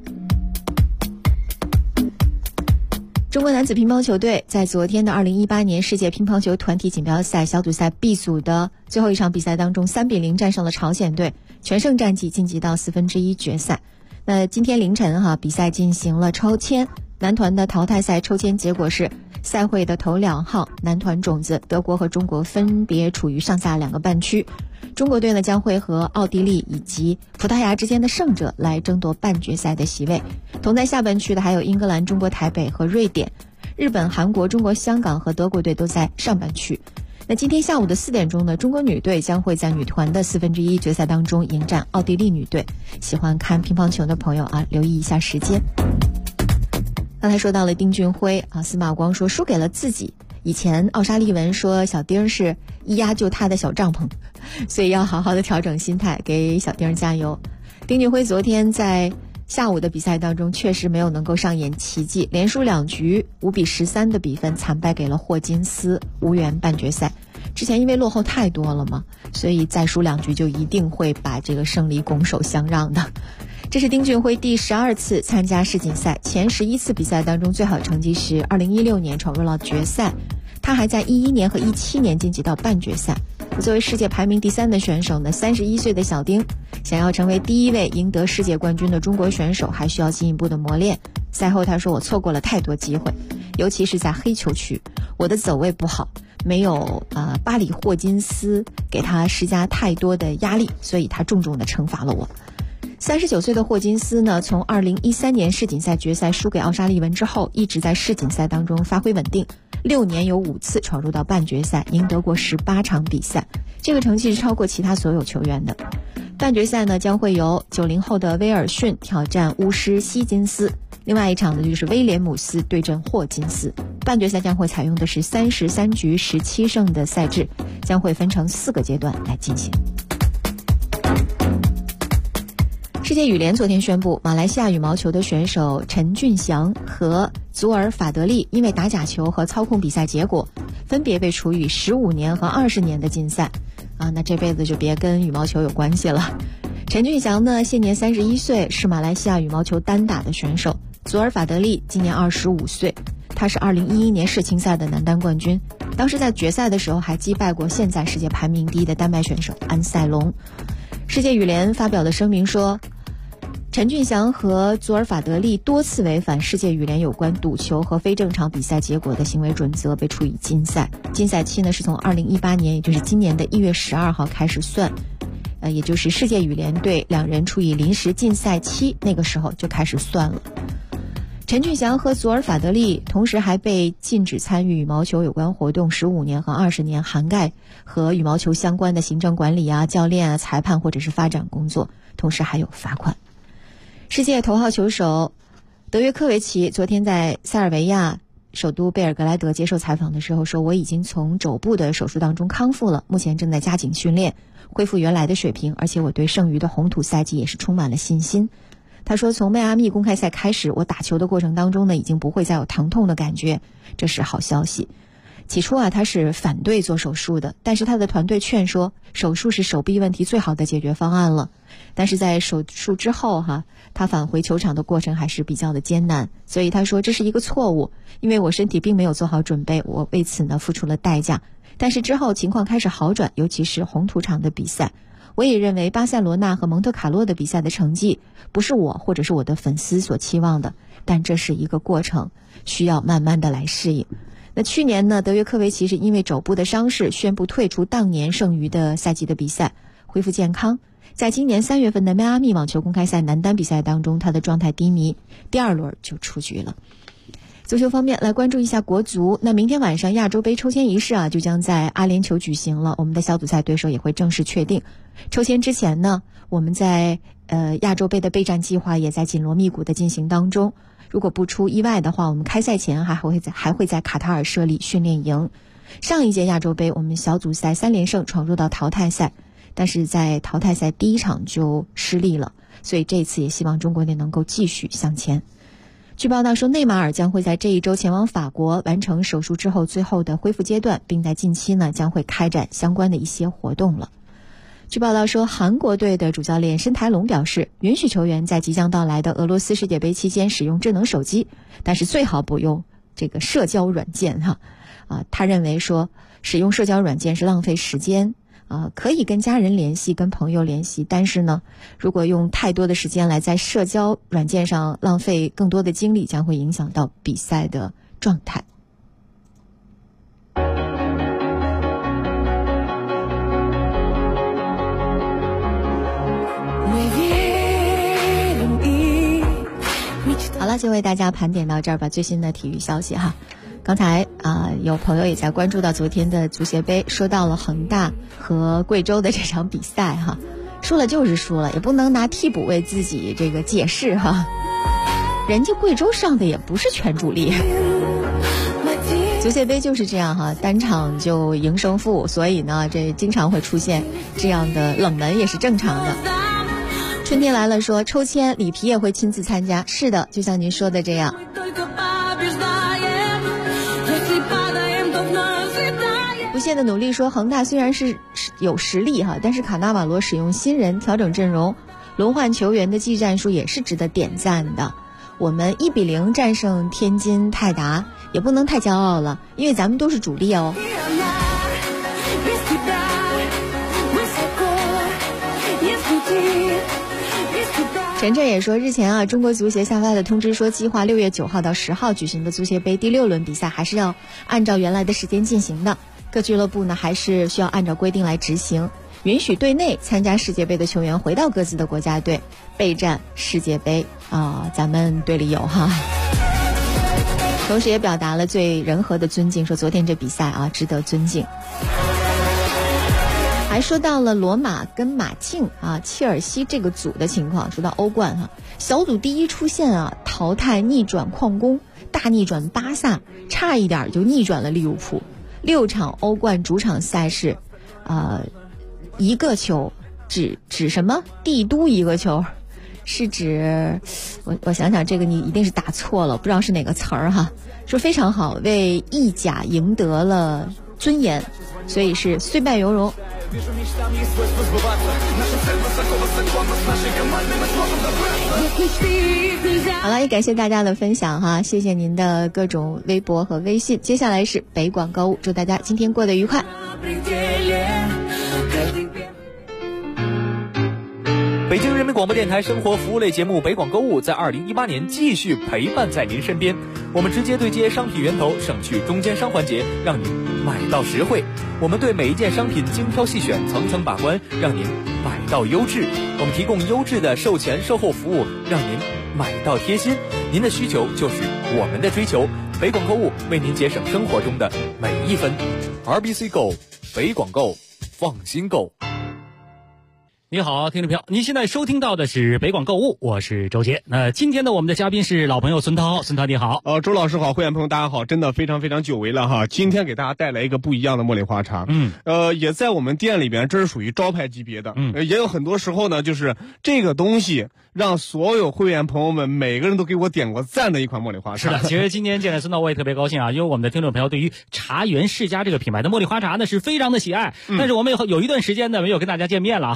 E: 中国男子乒乓球队在昨天的2018年世界乒乓球团体锦标赛小组赛 B 组的最后一场比赛当中3-0战胜了朝鲜队，全胜战绩晋级到1/4决赛。那今天凌晨比赛进行了抽签，男团的淘汰赛抽签结果是赛会的头2号男团种子德国和中国分别处于上下2个半区。中国队呢将会和奥地利以及葡萄牙之间的胜者来争夺半决赛的席位。同在下半区的还有英格兰、中国台北和瑞典。日本、韩国、中国香港和德国队都在上半区。那今天下午的4点钟呢，中国女队将会在女团的1/4决赛当中迎战奥地利女队。喜欢看乒乓球的朋友留意一下时间。刚才说到了丁俊晖司马光说输给了自己。以前奥沙利文说小丁是一压就他的小帐篷，所以要好好的调整心态，给小丁加油。丁俊晖昨天在下午的比赛当中确实没有能够上演奇迹，连输2局5比13的比分惨败给了霍金斯，无缘半决赛。之前因为落后太多了嘛，所以再输2局就一定会把这个胜利拱手相让的。这是丁俊晖第12次参加世锦赛，前11次比赛当中最好成绩是2016年闯入了决赛，他还在11年和17年晋级到半决赛。作为世界排名第3的选手呢，31岁的小丁想要成为第一位赢得世界冠军的中国选手，还需要进一步的磨练。赛后他说，我错过了太多机会，尤其是在黑球区，我的走位不好，没有巴里霍金斯给他施加太多的压力，所以他重重的惩罚了我。39岁的霍金斯呢，从2013年世锦赛决赛输给奥沙利文之后，一直在世锦赛当中发挥稳定，6年有5次闯入到半决赛，赢得过18场比赛，这个成绩是超过其他所有球员的。半决赛呢将会由90后的威尔逊挑战巫师希金斯，另外一场呢就是威廉姆斯对阵霍金斯。半决赛将会采用的是33局17胜的赛制，将会分成4个阶段来进行。世界羽联昨天宣布，马来西亚羽毛球的选手陈俊祥和祖尔法德利因为打假球和操控比赛结果，分别被处以15年和20年的禁赛。那这辈子就别跟羽毛球有关系了。陈俊祥呢，现年31岁，是马来西亚羽毛球单打的选手。祖尔法德利今年25岁，他是2011年世青赛的男单冠军，当时在决赛的时候还击败过现在世界排名第1的丹麦选手安塞龙。世界羽联发表的声明说，陈俊祥和祖尔法德利多次违反世界羽联有关赌球和非正常比赛结果的行为准则，被处以禁赛。禁赛期呢是从2018年，也就是今年的1月12号开始算，也就是世界羽联对2人处以临时禁赛期，那个时候就开始算了。陈俊祥和祖尔法德利同时还被禁止参与羽毛球有关活动15年和20年，涵盖和羽毛球相关的行政管理教练裁判或者是发展工作，同时还有罚款。世界头号球手德约科维奇昨天在塞尔维亚首都贝尔格莱德接受采访的时候说，我已经从肘部的手术当中康复了，目前正在加紧训练，恢复原来的水平，而且我对剩余的红土赛季也是充满了信心。他说，从迈阿密公开赛开始，我打球的过程当中呢，已经不会再有疼痛的感觉，这是好消息。起初他是反对做手术的，但是他的团队劝说手术是手臂问题最好的解决方案了。但是在手术之后他返回球场的过程还是比较的艰难，所以他说这是一个错误，因为我身体并没有做好准备，我为此呢付出了代价。但是之后情况开始好转，尤其是红土场的比赛。我也认为巴塞罗那和蒙特卡洛的比赛的成绩不是我或者是我的粉丝所期望的，但这是一个过程，需要慢慢的来适应。那那去年呢，德约科维奇是因为肘部的伤势宣布退出当年剩余的赛季的比赛，恢复健康。在今年3月份的迈阿密网球公开赛男单比赛当中，他的状态低迷，第2轮就出局了。足球方面，来关注一下国足。那明天晚上亚洲杯抽签仪式就将在阿联酋举行了，我们的小组赛对手也会正式确定。抽签之前呢，我们在亚洲杯的备战计划也在紧锣密鼓的进行当中。如果不出意外的话，我们开赛前还会在卡塔尔设立训练营。上一届亚洲杯我们小组赛3连胜闯入到淘汰赛，但是在淘汰赛第1场就失利了，所以这次也希望中国队能够继续向前。据报道说，内马尔将会在这一周前往法国完成手术之后最后的恢复阶段，并在近期呢将会开展相关的一些活动了。据报道说，韩国队的主教练申台龙表示，允许球员在即将到来的俄罗斯世界杯期间使用智能手机，但是最好不用这个社交软件他认为说使用社交软件是浪费时间可以跟家人联系，跟朋友联系，但是呢，如果用太多的时间来在社交软件上浪费更多的精力，将会影响到比赛的状态。好了，就为大家盘点到这儿吧。最新的体育消息刚才有朋友也在关注到昨天的足协杯，说到了恒大和贵州的这场比赛输了就是输了，也不能拿替补为自己这个解释人家贵州上的也不是全主力。足协杯就是这样单场就赢胜负，所以呢这经常会出现这样的冷门，也是正常的。春天来了说抽签里皮也会亲自参加，是的，就像您说的这样。不懈的努力说，恒大虽然是有实力但是卡纳瓦罗使用新人调整阵容轮换球员的技战术也是值得点赞的。我们1-0战胜天津泰达也不能太骄傲了，因为咱们都是主力哦。陈震也说，日前中国足协下发的通知说，计划6月9号到10号举行的足协杯第6轮比赛还是要按照原来的时间进行的。各俱乐部呢还是需要按照规定来执行，允许队内参加世界杯的球员回到各自的国家队备战世界杯咱们队里有同时也表达了最人和的尊敬，说昨天这比赛值得尊敬。还说到了罗马跟马竞切尔西这个组的情况。说到欧冠小组第一出现淘汰逆转矿工，大逆转巴萨，差一点就逆转了利物浦。6场欧冠主场赛事一个球指什么帝都一个球，是指我想想，这个你一定是打错了，不知道是哪个词儿说非常好，为意甲赢得了尊严，所以是虽败犹荣。好了，也感谢大家的分享谢谢您的各种微博和微信。接下来是北广购物，祝大家今天过得愉快。
I: 北京人民广播电台生活服务类节目《北广购物》在2018年继续陪伴在您身边。我们直接对接商品源头，省去中间商环节，让您买到实惠。我们对每一件商品精挑细选，层层把关，让您买到优质。我们提供优质的售前售后服务，让您买到贴心。您的需求就是我们的追求。北广购物为您节省生活中的每一分。RBC Go， 北广购，放心购。
N: 你好，听众朋友，您现在收听到的是北广购物，我是周杰。那今天呢，我们的嘉宾是老朋友孙涛，孙涛你好。
O: 周老师好，会员朋友大家好，真的非常非常久违了今天给大家带来一个不一样的茉莉花茶，也在我们店里边，这是属于招牌级别的，也有很多时候呢，就是这个东西让所有会员朋友们每个人都给我点过赞的一款茉莉花茶。
N: 是的，其实今天见了孙涛我也特别高兴因为我们的听众朋友对于茶园世家这个品牌的茉莉花茶呢是非常的喜爱，但是我们有一段时间呢没有跟大家见面了
O: 没错没错。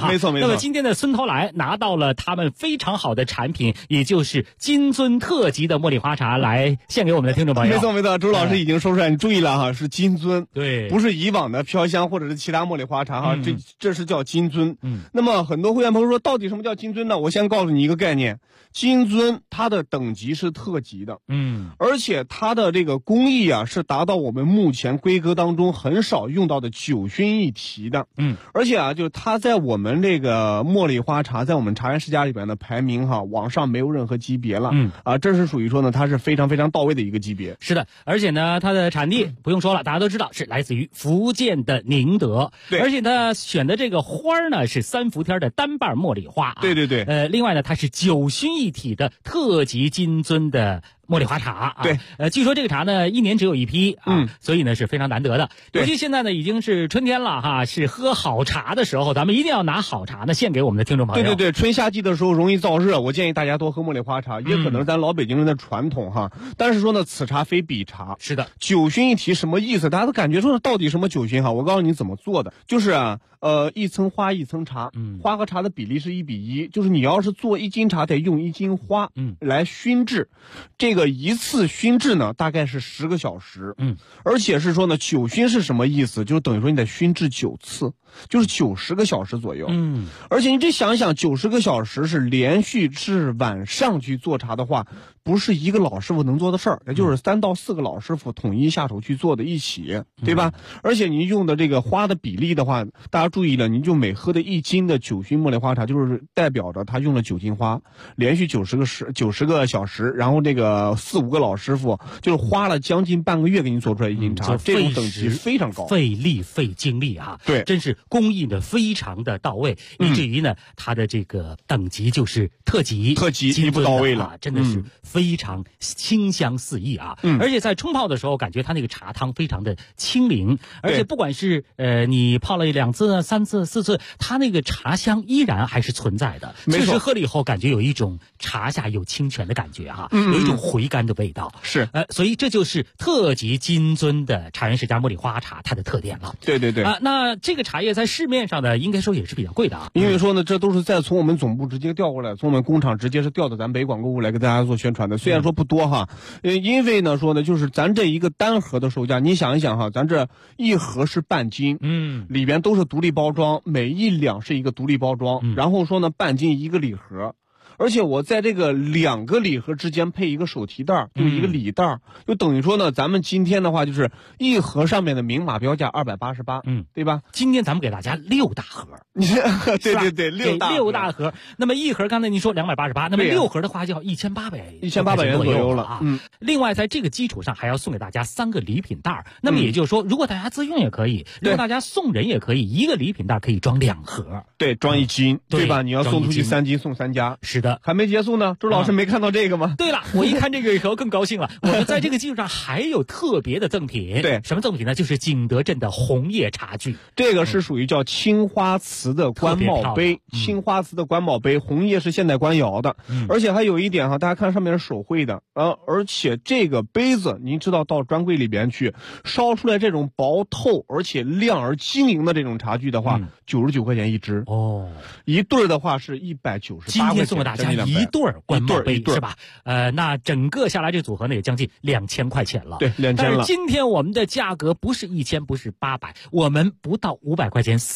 N: 那么今天的孙涛来拿到了他们非常好的产品，也就是金樽特级的茉莉花茶，来献给我们的听众朋友。
O: 没错没错，周老师已经说出来，你注意了哈，是金樽，
N: 对，
O: 不是以往的飘香或者是其他茉莉花茶哈，这是叫金樽。那么很多会员朋友说，到底什么叫金樽呢？我先告诉你一个概念，金樽它的等级是特级的，而且它的这个工艺啊是达到我们目前规格当中很少用到的9熏一提的，而且啊，就是它在我们这个茉莉花茶在我们茶园世家里边的排名哈，往上没有任何级别了，这是属于说呢，它是非常非常到位的一个级别。
N: 是的，而且呢，它的产地不用说了，大家都知道是来自于福建的宁德，
O: 对，
N: 而且它选的这个花呢是3伏天的单瓣茉莉花，
O: 对对对，
N: 另外呢，它是9熏一体的特级金樽的茉莉花茶啊，
O: 对，
N: 据说这个茶呢1年只有一批啊，所以呢是非常难得的。尤其现在呢已经是春天了哈，是喝好茶的时候，咱们一定要拿好茶呢献给我们的听众朋友。
O: 对对对，春夏季的时候容易燥热，我建议大家多喝茉莉花茶，也可能是咱老北京人的传统哈。但是说呢，此茶非彼茶。
N: 是的
O: ，9熏一提什么意思？大家都感觉说到底什么9熏哈？我告诉你怎么做的，就是啊。一层花一层茶，花和茶的比例是1比1，就是你要是做1斤茶得用1斤花，来熏制，这个一次熏制呢大概是10个小时，而且是说呢9熏是什么意思？就等于说你得熏制9次，就是90个小时左右，而且你这想一想，90个小时是连续至晚上去做茶的话，不是一个老师傅能做的事儿，也就是3到4个老师傅统一下手去做的一起，对吧？而且你用的这个花的比例的话，大家注意了，你就每喝的1斤的9熏茉莉花茶，就是代表着他用了9斤花，连续90个小时，然后这个4、5个老师傅就是花了将近半个月给你做出来1斤茶，这种等级非常高，
N: 费力费精力啊，
O: 对，
N: 真是工艺的非常的到位，以至于呢，它的这个等级就是特级
O: 一步到位了，
N: 真的是非常清香四溢啊，而且在冲泡的时候，感觉它那个茶汤非常的清灵，而且不管是你泡了2次、3次、4次，它那个茶香依然还是存在的，确实喝了以后感觉有一种茶下有清泉的感觉哈，有一种回甘的味道，
O: 是
N: 所以这就是特级金樽的茶园世家茉莉花茶它的特点了。
O: 对对对
N: 那这个茶叶在市面上呢，应该说也是比较贵的啊，
O: 因为说呢，这都是在从我们总部直接调过来，从我们工厂直接是调到咱北广购物来给大家做宣传的。虽然说不多哈，因为呢说呢，就是咱这一个单盒的售价，你想一想哈，咱这一盒是半斤，里边都是独立包装，每1两是一个独立包装，然后说呢半斤一个礼盒。而且我在这个2个礼盒之间配一个手提袋，就一个礼袋，就等于说呢，咱们今天的话就是一盒上面的明码标价288，对吧？
N: 今天咱们给大家6大盒，
O: 对对对，6
N: 大盒。那么一盒刚才您说288，那么6盒的话就要1800
O: 元左右了
N: 啊。另外在这个基础上还要送给大家3个礼品袋，那么也就是说，如果大家自用也可以，如果大家送人也可以，一个礼品袋可以装2盒，
O: 对，装1斤，对吧？你要送出去3斤送3家，
N: 是的。
O: 还没结束呢，周老师没看到这个吗？
N: 对了，我一看这个以后更高兴了。我们在这个基础上还有特别的赠品，
O: 对，
N: 什么赠品呢？就是景德镇的红叶茶具，
O: 这个是属于叫青花瓷的官帽杯，青花瓷的官帽杯，红叶是现代官窑的，而且还有一点哈，大家看上面是手绘的，而且这个杯子您知道到专柜里边去烧出来这种薄透而且亮而晶莹的这种茶具的话，99块钱一支
N: 哦，
O: 一对的话是198。
N: 今天送给大家一对官帽杯是吧？那整个下来这组合呢也将近2000块钱了。
O: 对，2000了。
N: 但是今天我们的价格不是1000，不是800，我们不到500块钱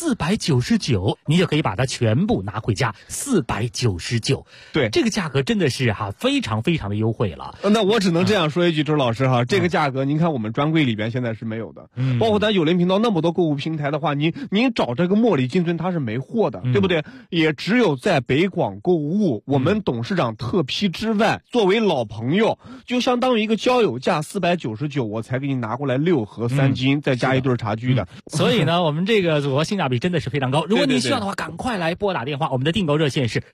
N: ，499，你就可以把它全部拿回家，499。
O: 对，
N: 这个价格真的是非常非常的优惠了。
O: 那我只能这样说一句，周老师哈，这个价格您看我们专柜里边现在是没有的，包括咱有联频道那么多购物平台的话，您找这个茉莉金樽它是没货的，对不对？也只有在北广购物，我们董事长特批之外，作为老朋友，就相当于一个交友价499，我才给你拿过来6盒3斤，再加一对茶具的。
N: 所以呢，我们这个组合性价比真的是非常高。如果你需要的话，赶快来拨打电话，我们的订购热线是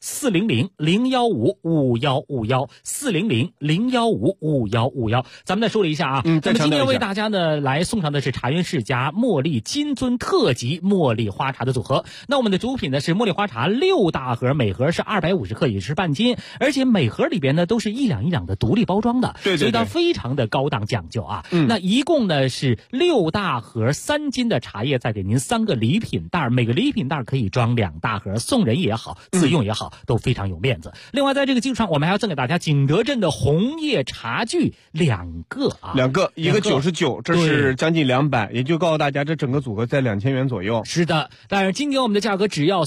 N: 400-015-5151，400-015-5151。咱们再说了一下啊，那么今天为大家呢来送上的是茶园世家茉莉金樽特级茉莉花茶的组合。那我们的主品呢是茉莉花茶6大盒，每盒是250克，也是半斤，而且每盒里边呢都是1两1两的独立包装的，
O: 对，
N: 所以它非常的高档讲究啊。那一共呢是6大盒3斤的茶叶，再给您3个礼品袋，每个礼品袋可以装2大盒，送人也好，自用也好，都非常有面子。另外，在这个基础上，我们还要赠给大家景德镇的红叶茶具2个啊，2个，
O: 一个99，这是将近200，也就告诉大家，这整个组合在2000元左右。
N: 是的，但是今天我们的价格只要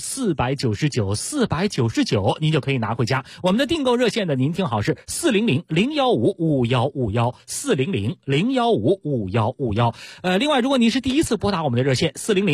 N: 499，499您就可以拿回家。我们的订购热线呢，您听好是400-015-5151，400-015-5151。另外，如果您是第一次拨打我们的热线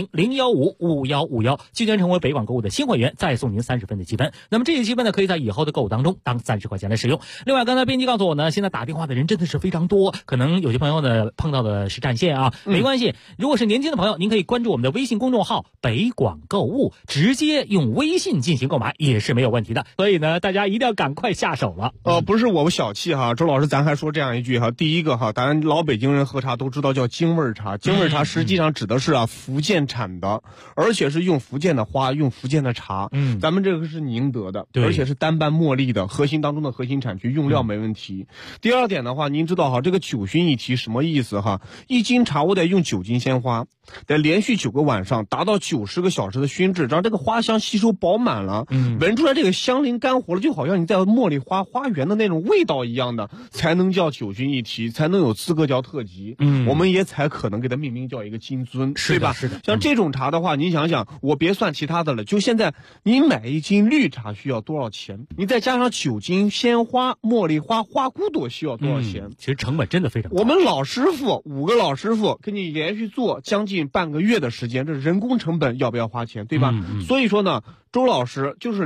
N: 400-015-5151，即将成为北广购物的新会员，再送您30分的积分。那么这些积分呢，可以在以后的购物当中当30块钱来使用。另外，刚才编辑告诉我呢，现在打电话的人真的是非常多，可能有些朋友呢碰到的是占线啊，没关系。如果是年轻的朋友，您可以关注我们的微信公众号北广购物，直接用微信进行购买也是没有问题的。所以呢，大家一定要赶快下手了。
O: 不是我们小气哈，周老师咱还说这样一句哈，第一个哈，咱老北京人喝茶都知道叫京味茶，京味茶实际上指的是福建产的，而且是用福建的花，用福建的茶。咱们这个是宁德的，而且是单瓣茉莉的核心当中的核心产区，用料没问题。第二点的话，您知道哈，这个9熏一提什么意思哈？1斤茶我得用9斤鲜花，得连续9个晚上，达到90个小时的熏制，让这个花香吸收饱满了，闻出来这个香灵干活了，就好像你在茉莉花园的那种味道一样的，才能叫9熏一提，才能有资格叫特级。我们也才可能给它命名叫一个金尊，对吧？
N: 是的。
O: 像这种茶的话，您想想，我别算其他的了，就现在你买1斤绿茶需要多少钱？你再加上9斤鲜花、茉莉花、花骨朵需要多少钱？
N: 其实成本真的非常高。
O: 我们老师傅5个老师傅给你连续做将近半个月的时间，这人工成本要不要花钱，对吧？所以说呢，周老师就是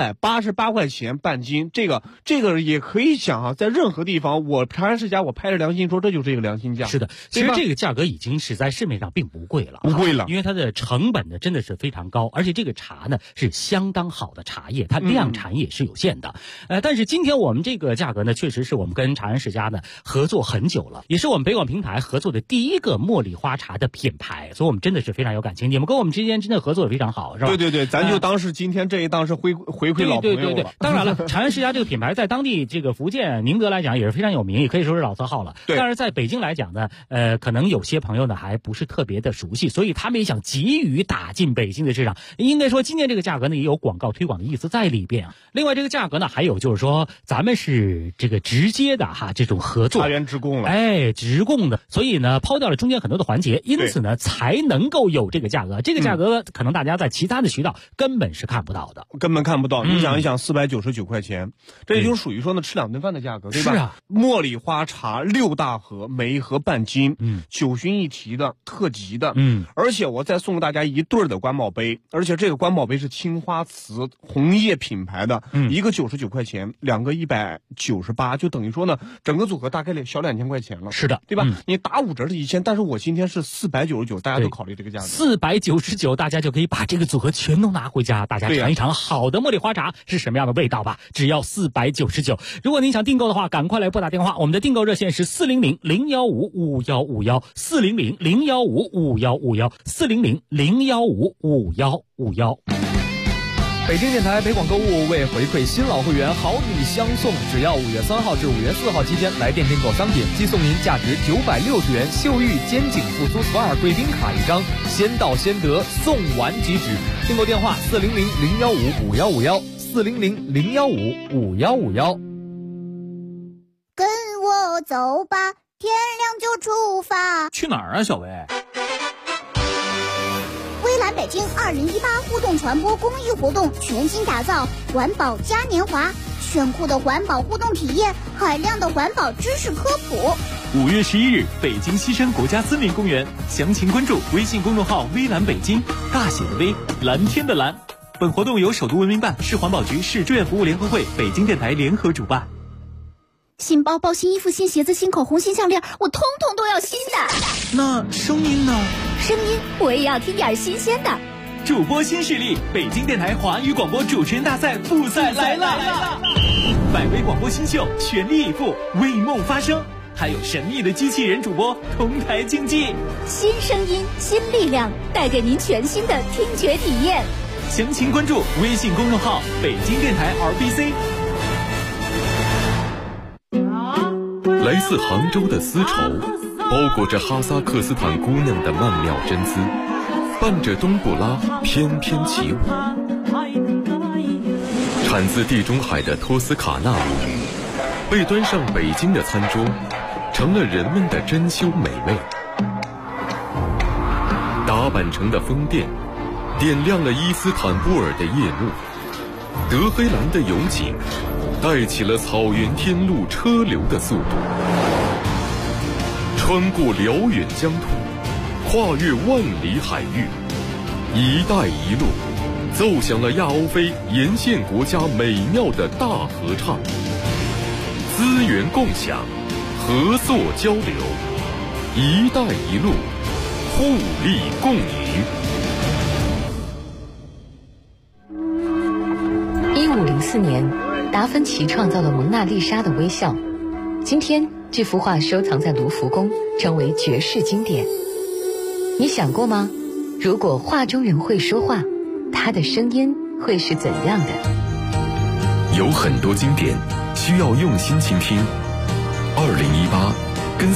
O: 288块钱半斤，这个也可以讲啊，在任何地方，我长安世家我拍着良心说，这就是一个良心价。
N: 是的，其实这个价格已经是在市面上并不贵了，因为它的成本呢真的是非常高，而且这个茶呢是相当好的茶叶，它量产也是有限的。但是今天我们这个价格呢，确实是我们跟长安世家呢合作很久了，也是我们北广平台合作的第一个茉莉花茶的品牌，所以我们真的是非常有感情。你们跟我们之间真的合作的非常好，是吧？
O: 对，咱就当是今天这一档是回馈老朋友了。
N: 对，当然了，长安世家这个品牌在当地这个福建宁德来讲也是非常有名，也可以说是老字号了。但是在北京来讲呢，可能有些朋友呢还不是特别的熟悉，所以他们也想急于打进北京的市场。应该说今天这个价格呢也有广告推广的意思在里边啊。另外这个价格呢，还有就是说咱们是这个直接的这种合作，
O: 茶园直供了，
N: 直供的，所以呢抛掉了中间很多的环节，因此呢才能够有这个价格。这个价格可能大家在其他的渠道根本是看不到的，
O: 根本看不到。你想一想，499块钱，这也就属于说呢吃2顿饭的价格，对吧？
N: 是啊，
O: 茉莉花茶6大盒，每一盒半斤，9熏一提的特级的，而且我再送给大家1对的官宝杯，而且这个官宝杯是青花瓷红叶品牌的，一个99块钱，2个198，就等于说呢整个组合大概小2000块钱了，
N: 是的，
O: 对吧？你打5折是1000，但是我今天是499，大家都考虑这个价格
N: ，499大家就可以把这个组合全都拿回家，大家尝一尝好的茉莉花茶是什么样的味道吧，只要499。如果您想订购的话，赶快来拨打电话，我们的订购热线是400-015-5151，400-015-5151，400-015-5151。
P: 北京电台北广购物为回馈新老会员好礼相送，只要5月3号至5月4号期间来店订购商品，即送您价值960元秀玉肩颈复苏 SPA 贵宾卡1张，先到先得，送完即止。订购电话400-015-5151，400-015-5151。
H: 跟我走吧，天亮就出发。
I: 去哪儿啊，小薇？
H: 微蓝北京2018互动传播公益活动全新打造环保嘉年华，炫酷的环保互动体验，海量的环保知识科普。
I: 5月11日，北京西山国家森林公园，详情关注微信公众号微蓝北京，大写的微，蓝天的蓝。本活动由首都文明办、市环保局、市志愿服务联合会、北京电台联合主办。
H: 新包包、新衣服、新鞋子、新口红、新项链，我通通都要新的。
I: 那声音呢？
H: 声音我也要听点新鲜的。
I: 主播新势力，北京电台华语广播主持人大赛复赛来了！100位广播新秀全力以赴，为梦发声，还有神秘的机器人主播同台竞技。
H: 新声音，新力量，带给您全新的听觉体验。
I: 详情关注微信公众号北京电台 RBC。
D: 来自杭州的丝绸，包裹着哈萨克斯坦姑娘的曼妙真姿，伴着冬不拉翩翩起舞。产自地中海的托斯卡纳舞，被端上北京的餐桌，成了人们的珍馐美味。打扮成的宫殿，点亮了伊斯坦布尔的夜幕。德黑兰的勇景，带起了草原天路车流的速度。穿过辽远疆土，跨越万里海域，一带一路奏响了亚欧非沿线国家美妙的大合唱。资源共享，合作交流，一带一路，互利共赢。
A: 1504年，达芬奇创造了蒙娜丽莎的微笑。今天，这幅画收藏在卢浮宫，成为绝世经典。你想过吗？如果画中人会说话，他的声音会是怎样的？
D: 有很多经典需要用心倾听。2018